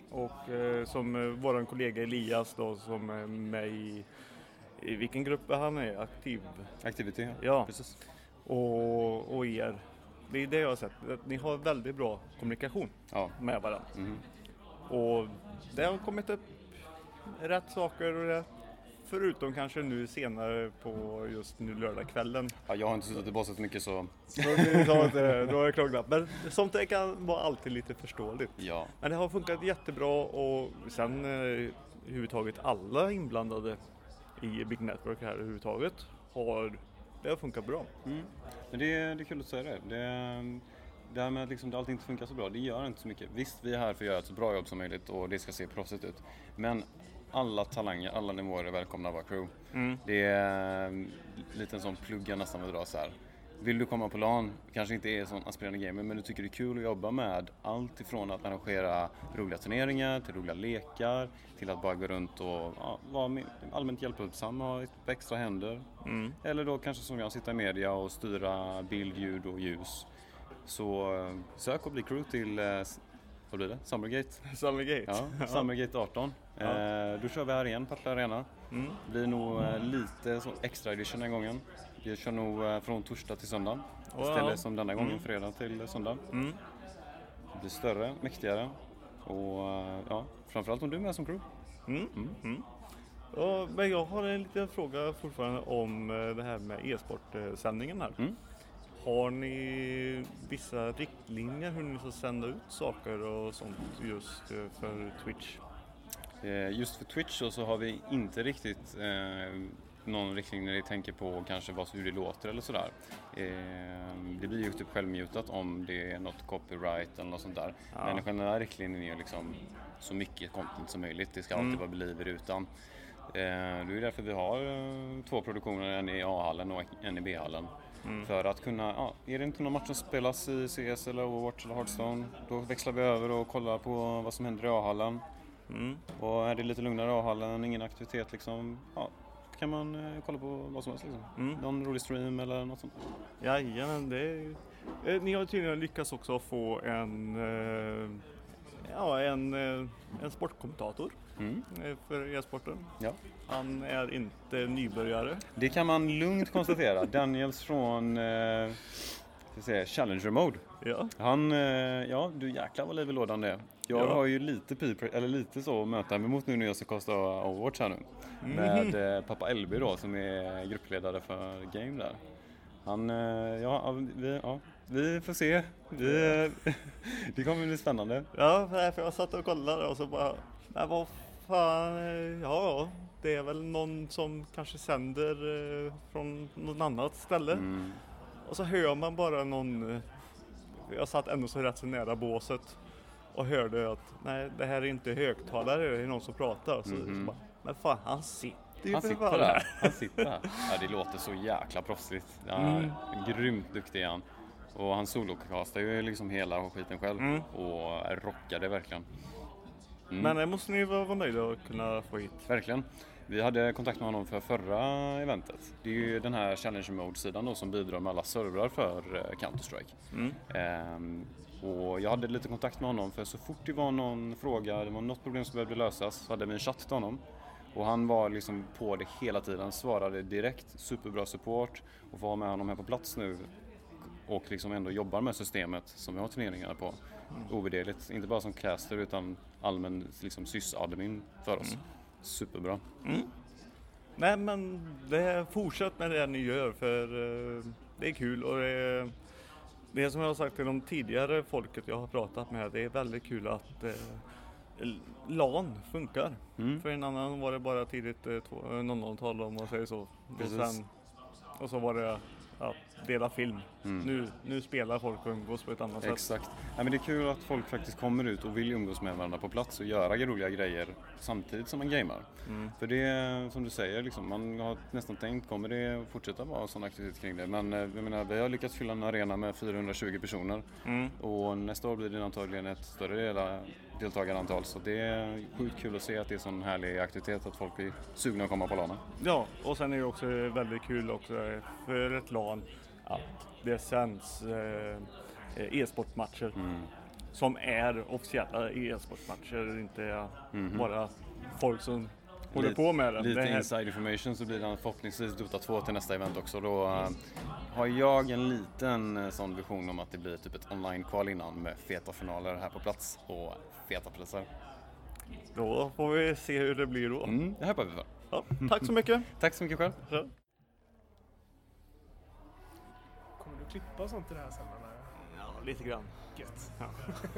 Och som våran kollega Elias då, som är med i vilken grupp han är aktiv? Activity, ja. Precis. Och er. Det är det jag har sett. Att ni har väldigt bra kommunikation med varandra. Och det har kommit upp rätt saker och det. Förutom kanske nu senare på just nu lördagskvällen. Ja, jag har inte suttit i basen så mycket så... Då har jag klagat. Men sånt där kan vara alltid lite förståeligt. Ja. Men det har funkat jättebra och sen överhuvudtaget alla inblandade i Big Network här överhuvudtaget det har funkat bra. Men det är kul att säga det. Det här med att liksom, allt inte funkar så bra, det gör inte så mycket. Visst, vi är här för att göra ett så bra jobb som möjligt och det ska se proffsigt ut. Men alla talanger, alla nivåer är välkomna att vara crew. Det är lite en sån plugga nästan att dra så här. Vill du komma på LAN, kanske inte är sån aspirerande gamer, men du tycker det är kul att jobba med allt ifrån att arrangera roliga turneringar till roliga lekar till att bara gå runt och vara allmänt hjälpsam och ha ett par extra händer. Eller då kanske som jag, sitta i media och styra bild, ljud och ljus. Så sök och bli crew till vad blir det? Summergate. Ja, Summergate 18. Då kör vi här igen, Partille Arena. Det blir nog lite så extra edition den gången. Vi kör nog från torsdag till söndag. Istället som denna gången, fredag till söndag. Det blir större, mäktigare. Och framförallt om du är med som crew. Ja, men jag har en liten fråga fortfarande om det här med e-sportsändningen här. Har ni vissa riktlinjer hur ni ska sända ut saker och sånt just för Twitch? Just för Twitch så har vi inte riktigt någon riktlinje när vi tänker på kanske hur det låter eller sådär. Det blir ju typ självmutat om det är något copyright eller något sånt där. Men den generella riktlinjen är liksom så mycket content som möjligt. Det ska alltid vara beliver utan. Det är därför vi har 2 produktioner, en i A-hallen och en i B-hallen. För att kunna, är det inte någon match som spelas i CS eller Overwatch eller Hearthstone, då växlar vi över och kollar på vad som händer i A-hallen. Och är det lite lugnare i A-hallen, ingen aktivitet liksom, kan man kolla på vad som helst liksom. Någon rolig stream eller något sånt. Jajamän, ni har tydligen lyckats också få en sportkommentator för e-sporten. Ja. Han är inte nybörjare. Det kan man lugnt konstatera. Daniels från Challenger Mode. Ja. Han, du jäklar vad liv i lådan det. Jag har ju lite så att möta mig mot nu när jag ska kasta Overwatch här nu. Med pappa LB då som är gruppledare för Game där. Han, vi får se. Det kommer bli spännande. Ja, för jag satt och kollade och så bara, vad fan, det är väl någon som kanske sänder från något annat ställe. Och så hör man bara någon, jag satt ändå så rätt så nära båset och hörde att nej, det här är inte högtalare, det är någon som pratar. Så bara, men fan, han sitter där. Han sitter där. Ja, det låter så jäkla proffsigt. Ja, grymt duktig han. Och han solokastar ju liksom hela skiten själv och rockade verkligen. Men det måste ni vara nöjda att kunna få hit. Verkligen. Vi hade kontakt med honom för förra eventet. Det är ju den här Challenge Mode-sidan då som bidrar med alla servrar för Counter-Strike. Och jag hade lite kontakt med honom för så fort det var någon fråga, det var något problem som behövde lösas så hade vi en chatt till honom. Och han var liksom på det hela tiden, svarade direkt, superbra support och var med honom här på plats nu och liksom ändå jobbar med systemet som vi har turneringar på. Ovärderligt, inte bara som caster utan allmän liksom sys-admin för oss. Superbra. Nej men fortsätt med det ni gör för det är kul och det som jag har sagt till de tidigare folket jag har pratat med, det är väldigt kul att LAN funkar. För en annan var det bara tidigt 00-tal om man säger så. Och så var det att dela film. Nu spelar folk och umgås på ett annat sätt. Exakt. Ja, men det är kul att folk faktiskt kommer ut och vill umgås med varandra på plats och göra roliga grejer samtidigt som man gamer. För det är som du säger, liksom, man har nästan tänkt, kommer det fortsätta vara sån aktivitet kring det? Men jag menar, vi har lyckats fylla en arena med 420 personer och nästa år blir det antagligen ett större deltagarantal, så det är sjukt kul att se att det är sån härlig aktivitet att folk är sugna att komma på LAN. Ja, och sen är det också väldigt kul också för ett LAN att det sänds e-sportmatcher som är officiella e-sportmatcher, inte bara folk som håller på med det. Lite inside information, så blir det förhoppningsvis Dota 2 till nästa event också. Då har jag en liten sån vision om att det blir typ ett online-kval innan med feta finaler här på plats och feta priser. Då får vi se hur det blir då. Det hoppar vi för. Ja, tack så mycket. Tack så mycket själv. Ja. Kommer du klippa och sånt i det här sen eller? Ja, lite grann. Gött. Ja.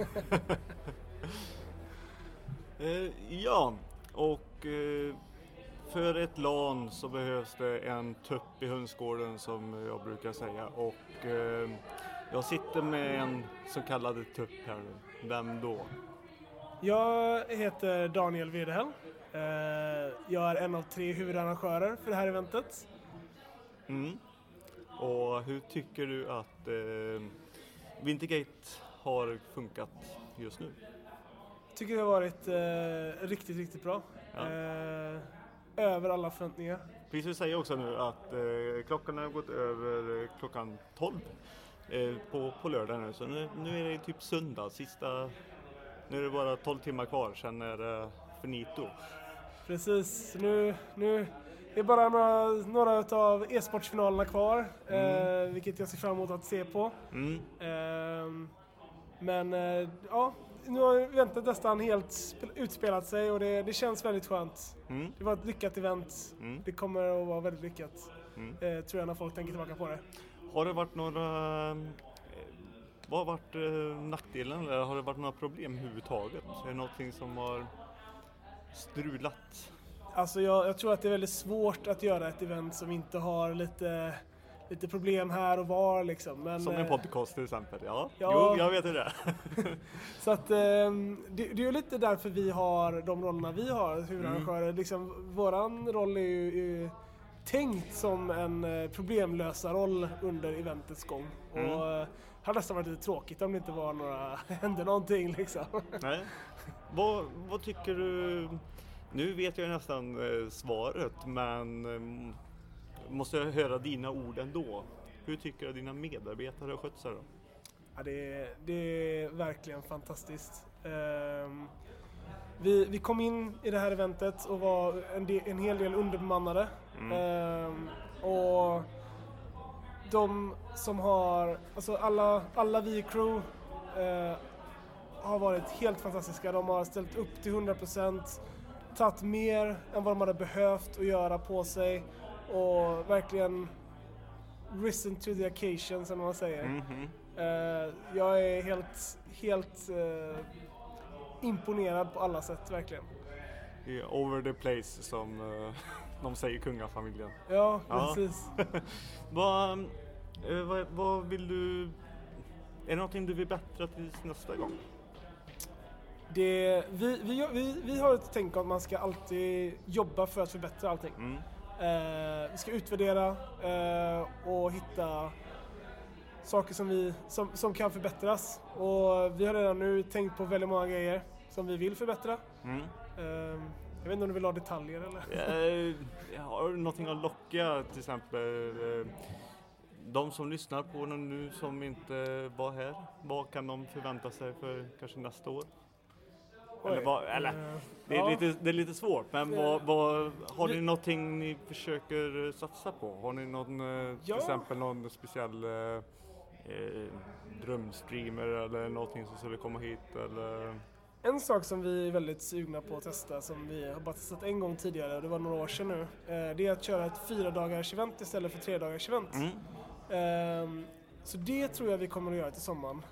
Ja, och för ett LAN så behövs det en tupp i hönsgården, som jag brukar säga. Och jag sitter med en så kallad tupp här. Vem då? Jag heter Daniel Vedehäll. Jag är en av 3 huvudarrangörer för det här eventet. Och hur tycker du att Wintergate har funkat just nu? Jag tycker det har varit riktigt, riktigt bra. Ja. Över alla förväntningar. Precis, vi säger också nu att klockan har gått över klockan 12 på lördag nu. Så nu är det typ söndag, nu är det bara 12 timmar kvar, sen är det finito. Precis, nu är bara några av e-sportsfinalerna kvar, vilket jag ser fram emot att se på. Men ja, nu har eventet nästan helt utspelat sig och det känns väldigt skönt. Det var ett lyckat event. Det kommer att vara väldigt lyckat. Tror jag, när folk tänker tillbaka på det. Har det varit vad har varit nackdelen, eller har det varit några problem överhuvudtaget? Är det någonting som har strulat? Alltså jag tror att det är väldigt svårt att göra ett event som inte har lite problem här och var liksom. Men, som en podcast till exempel, ja. Ja. Jo, jag vet hur det är. Så att det är lite därför vi har de rollerna vi har, huvudarrangörer. Liksom, våran roll är ju tänkt som en problemlösarroll under eventets gång. Och det hade nästan varit lite tråkigt om det inte var hände någonting liksom. Nej. Vad tycker du? Nu vet jag nästan svaret, men måste jag höra dina ord ändå. Hur tycker du att dina medarbetare har skött sig då? Ja, det är verkligen fantastiskt. Vi kom in i det här eventet och var en hel del underbemannade. Och de som har, alltså alla vi i crew har varit helt fantastiska. De har ställt upp till 100%, tagit mer än vad de hade behövt att göra på sig och verkligen risen to the occasion, som man säger. Jag är helt imponerad på alla sätt, verkligen. Over the place, som de säger, kungafamiljen. Ja, precis. Vad vill du... Är det någonting du vill bättra till nästa gång? Vi har ett tänk om att man ska alltid jobba för att förbättra allting. Vi ska utvärdera och hitta saker som kan förbättras. Och vi har redan nu tänkt på väldigt många grejer som vi vill förbättra. Jag vet inte om du vill ha detaljer eller? Jag har någonting att locka, till exempel de som lyssnar på den nu som inte var här. Vad kan de förvänta sig för kanske nästa år? Det är lite svårt, men har ni någonting ni försöker satsa på? Har ni till exempel någon speciell drömstreamer eller någonting som skulle komma hit? Eller? En sak som vi är väldigt sugna på att testa, som vi har bara testat en gång tidigare, och det var några år sedan nu, det är att köra ett 4-dagars event istället för 3-dagars event. Så det tror jag vi kommer att göra till sommaren.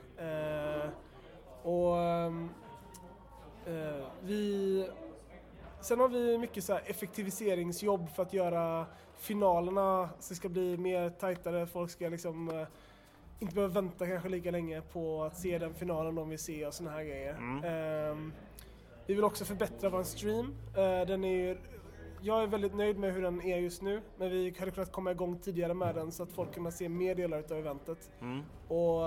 Sen har vi mycket så här effektiviseringsjobb för att göra finalerna så det ska bli mer tajtare. Folk ska liksom inte behöva vänta kanske lika länge på att se den finalen de vill se och såna här grejer. Vi vill också förbättra vår stream. Jag är väldigt nöjd med hur den är just nu, men vi hade kunnat komma igång tidigare med den så att folk kunde se mer delar av eventet. Och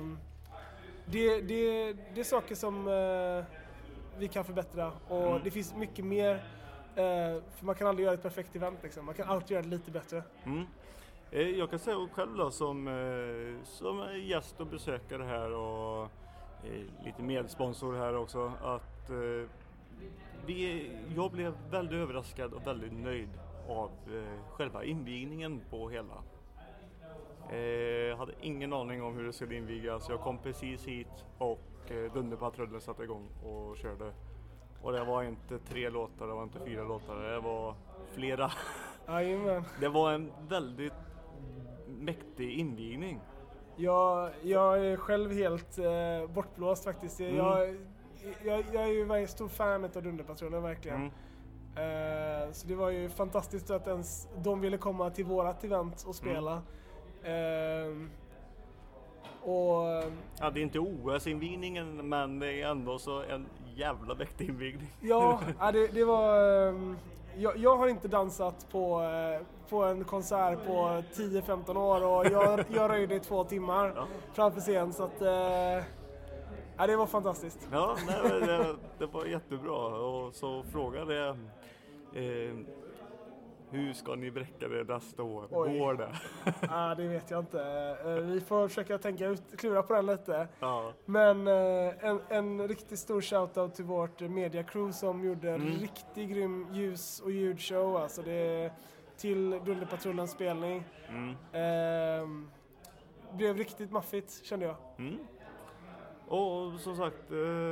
det är saker som vi kan förbättra, och det finns mycket mer, för man kan aldrig göra ett perfekt event liksom. Man kan alltid göra det lite bättre. Jag kan säga själv då, som gäst och besökare här, och lite medsponsor här också, att jag blev väldigt överraskad och väldigt nöjd av själva invigningen på hela. Jag hade ingen aning om hur det skulle invigas. Jag kom precis hit och Dunderpatrullen satte igång och körde. Och det var inte 3 låtar, det var inte 4 låtar, det var flera. Jajamän. Det var en väldigt mäktig invigning. Jag är själv helt bortblåst faktiskt. Jag är ju väldigt stor fan av Dunderpatrullen verkligen. Så det var ju fantastiskt att ens de ville komma till vårat event och spela. Ja, det är inte OS-invigningen, men det är ändå så en jävla mäktig invigning. Ja, det var... Jag har inte dansat på en konsert på 10-15 år och jag röjde i 2 timmar framför scen, så att det var fantastiskt. Ja, det var jättebra. Och så frågade jag hur ska ni bräcka det nästa år? Går det? Det vet jag inte. Vi får försöka klura på den lite. Ja. Men en riktigt stor shoutout till vårt media crew som gjorde en riktigt grym ljus- och ljudshow. Alltså det till Dunderpatrullens spelning. Blev riktigt maffigt, kände jag. Och som sagt,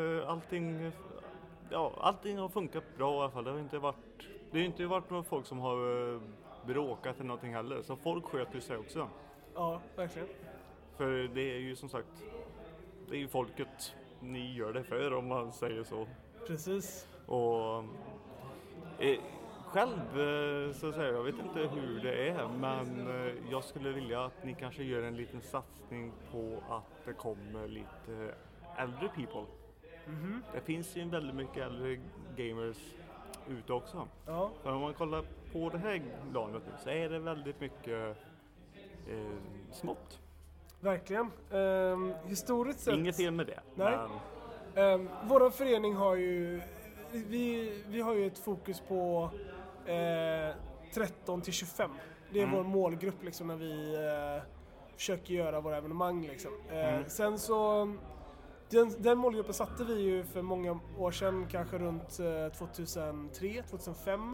allting har funkat bra i alla fall. Det har inte varit några folk som har bråkat eller någonting heller. Så folk sköter sig också. Ja, verkligen. För det är ju som sagt, det är ju folket ni gör det för, om man säger så. Precis. Och själv så säger jag vet inte hur det är, men jag skulle vilja att ni kanske gör en liten satsning på att det kommer lite äldre people. Det finns ju väldigt mycket äldre gamers ute också. Ja. För om man kollar på det här landet nu så är det väldigt mycket smått. Verkligen. Historiskt sett... Inget fel med det. Nej. Vår förening har ju... Vi har ju ett fokus på 13 till 25. Det är vår målgrupp liksom, när vi försöker göra våra evenemang. Liksom. Sen så... Den målgruppen satte vi ju för många år sedan, kanske runt 2003, 2005.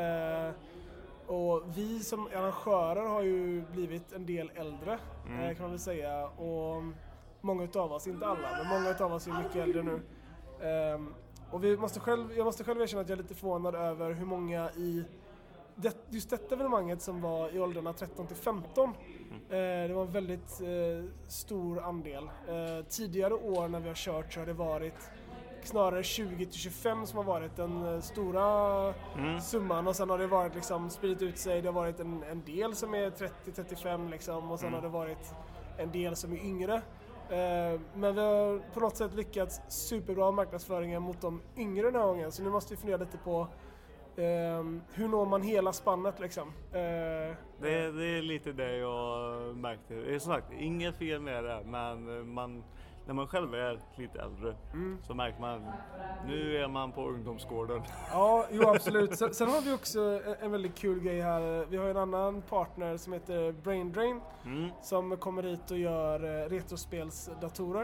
Och vi som arrangörer har ju blivit en del äldre, kan man väl säga. Och många utav oss, inte alla, men många utav oss är mycket äldre nu. Och jag måste själv erkänna att jag är lite förvånad över hur många i just detta evenemanget som var i åldrarna 13 till 15. Det var en väldigt stor andel. Tidigare år när vi har kört så har det varit snarare 20 till 25 som har varit den stora summan, och sen har det varit liksom spridit ut sig. Det har varit en del som är 30-35 liksom, och sen har det varit en del som är yngre. Men vi har på något sätt lyckats superbra marknadsföringen mot de yngre den här gången, så nu måste vi fundera lite på hur når man hela spannet liksom? Det är lite det jag märkte. Det är som sagt inget fel med det, men när man själv är lite äldre så märker man, nu är man på ungdomsgården. Ja, jo absolut. Sen har vi också en väldigt kul grej här. Vi har en annan partner som heter Brain Drain som kommer hit och gör retrospelsdatorer.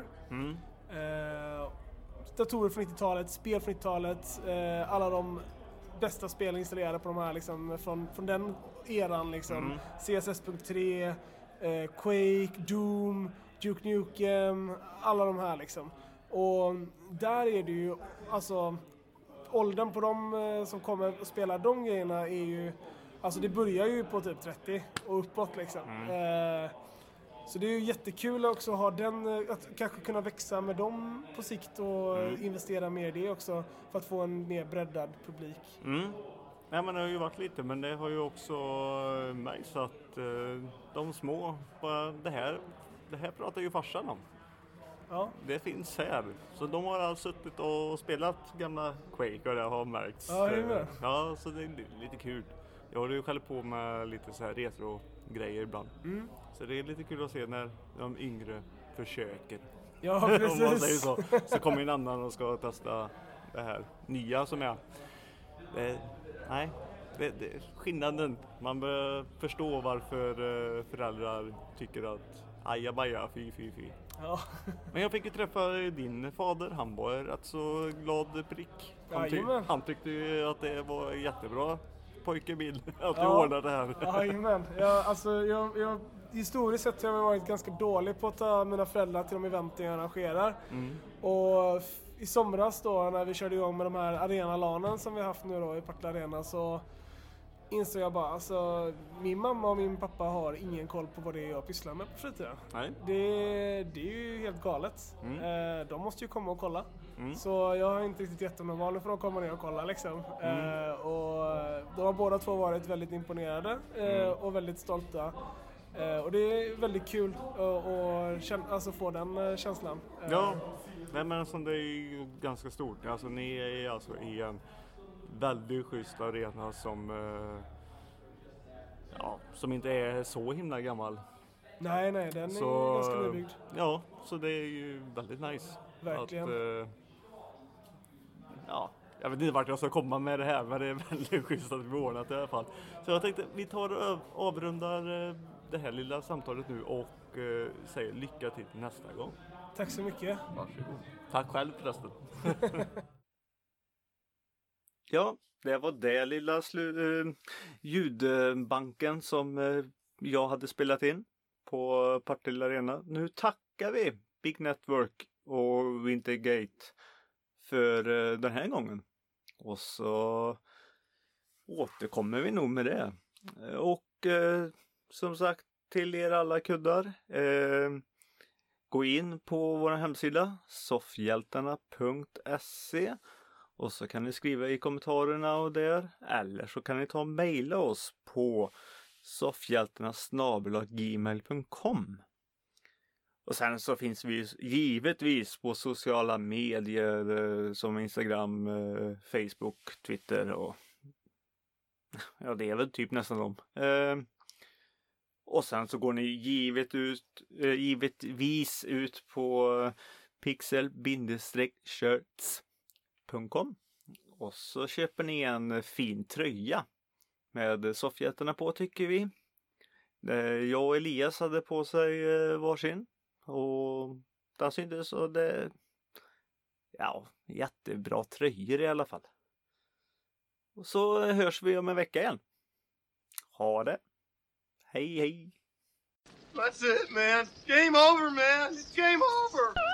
Datorer från 90-talet, spel från 90-talet, alla de bästa spel installerade på de här liksom, från den eran liksom. CSS.3, Quake, Doom, Duke Nukem, alla de här liksom. Och där är det ju, alltså åldern på de som kommer och spelar de grejerna är ju, alltså det börjar ju på typ 30 och uppåt liksom. Så det är ju jättekul också att ha den, att kanske kunna växa med dem på sikt och investera mer i det också för att få en mer breddad publik. Nej, men det har ju varit lite, men det har ju också märkts att de små, bara det här pratar ju farsan om. Ja. Det finns här. Så de har alltså suttit och spelat gamla Quake och det har märkts. Ja, det är med. Ja, så det är lite kul. Jag har ju själv på med lite så här retro-grejer ibland. Så det är lite kul att se när de yngre försöker. Ja, precis. Om man säger så. Så kommer en annan och ska testa det här nya som är. Nej, skillnaden. Man bör förstå varför föräldrar tycker att ajabaja, fy. Ja. Men jag fick ju träffa din fader, han var rätt så glad prick. Han tyckte ju att det var jättebra pojkebil att du ordnade det här. Jajamän. Jag historiskt sett har jag varit ganska dålig på att ta mina föräldrar till de eventen jag arrangerar. Och i somras då när vi körde igång med de här arenalanen som vi har haft nu då i Partille Arena, så insåg jag bara, alltså min mamma och min pappa har ingen koll på vad det är jag pysslar med på fritiden. Nej. Det är ju helt galet. De måste ju komma och kolla. Så jag har inte riktigt gett dem en val, nu får de komma ner och kolla liksom. Och de har båda två varit väldigt imponerade och väldigt stolta. Och det är väldigt kul att få den känslan. Ja, nej, men alltså, det är ju ganska stort. Alltså, ni är alltså i en väldigt schysst arena som inte är så himla gammal. Nej, den är ganska nybyggd. Ja, så det är ju väldigt nice. Verkligen. Jag vet inte vart jag ska komma med det här, men det är väldigt schysst att vi ordnat i alla fall. Så jag tänkte vi tar och avrundar det här lilla samtalet nu och säger lycka till nästa gång. Tack så mycket. Varsågod. Tack själv förresten. Ja, det var det lilla ljudbanken som jag hade spelat in på Partille Arena. Nu tackar vi Big Network och Wintergate för den här gången. Och så återkommer vi nog med det. Och som sagt, till er alla kuddar, gå in på vår hemsida soffhjältarna.se och så kan ni skriva i kommentarerna och där, eller så kan ni ta och mejla oss på soffhjältarna@gmail.com. Och sen så finns vi givetvis på sociala medier som Instagram, Facebook, Twitter och ja, det är väl typ nästan dem. Och sen så går ni givetvis ut på pixel-shirts.com och så köper ni en fin tröja med soffhjältarna på, tycker vi. Jag och Elias hade på sig varsin. Och där syntes så det jättebra tröjor i alla fall. Och så hörs vi om en vecka igen. Ha det. Hej hej. That's it, man. Game over, man. It's game over.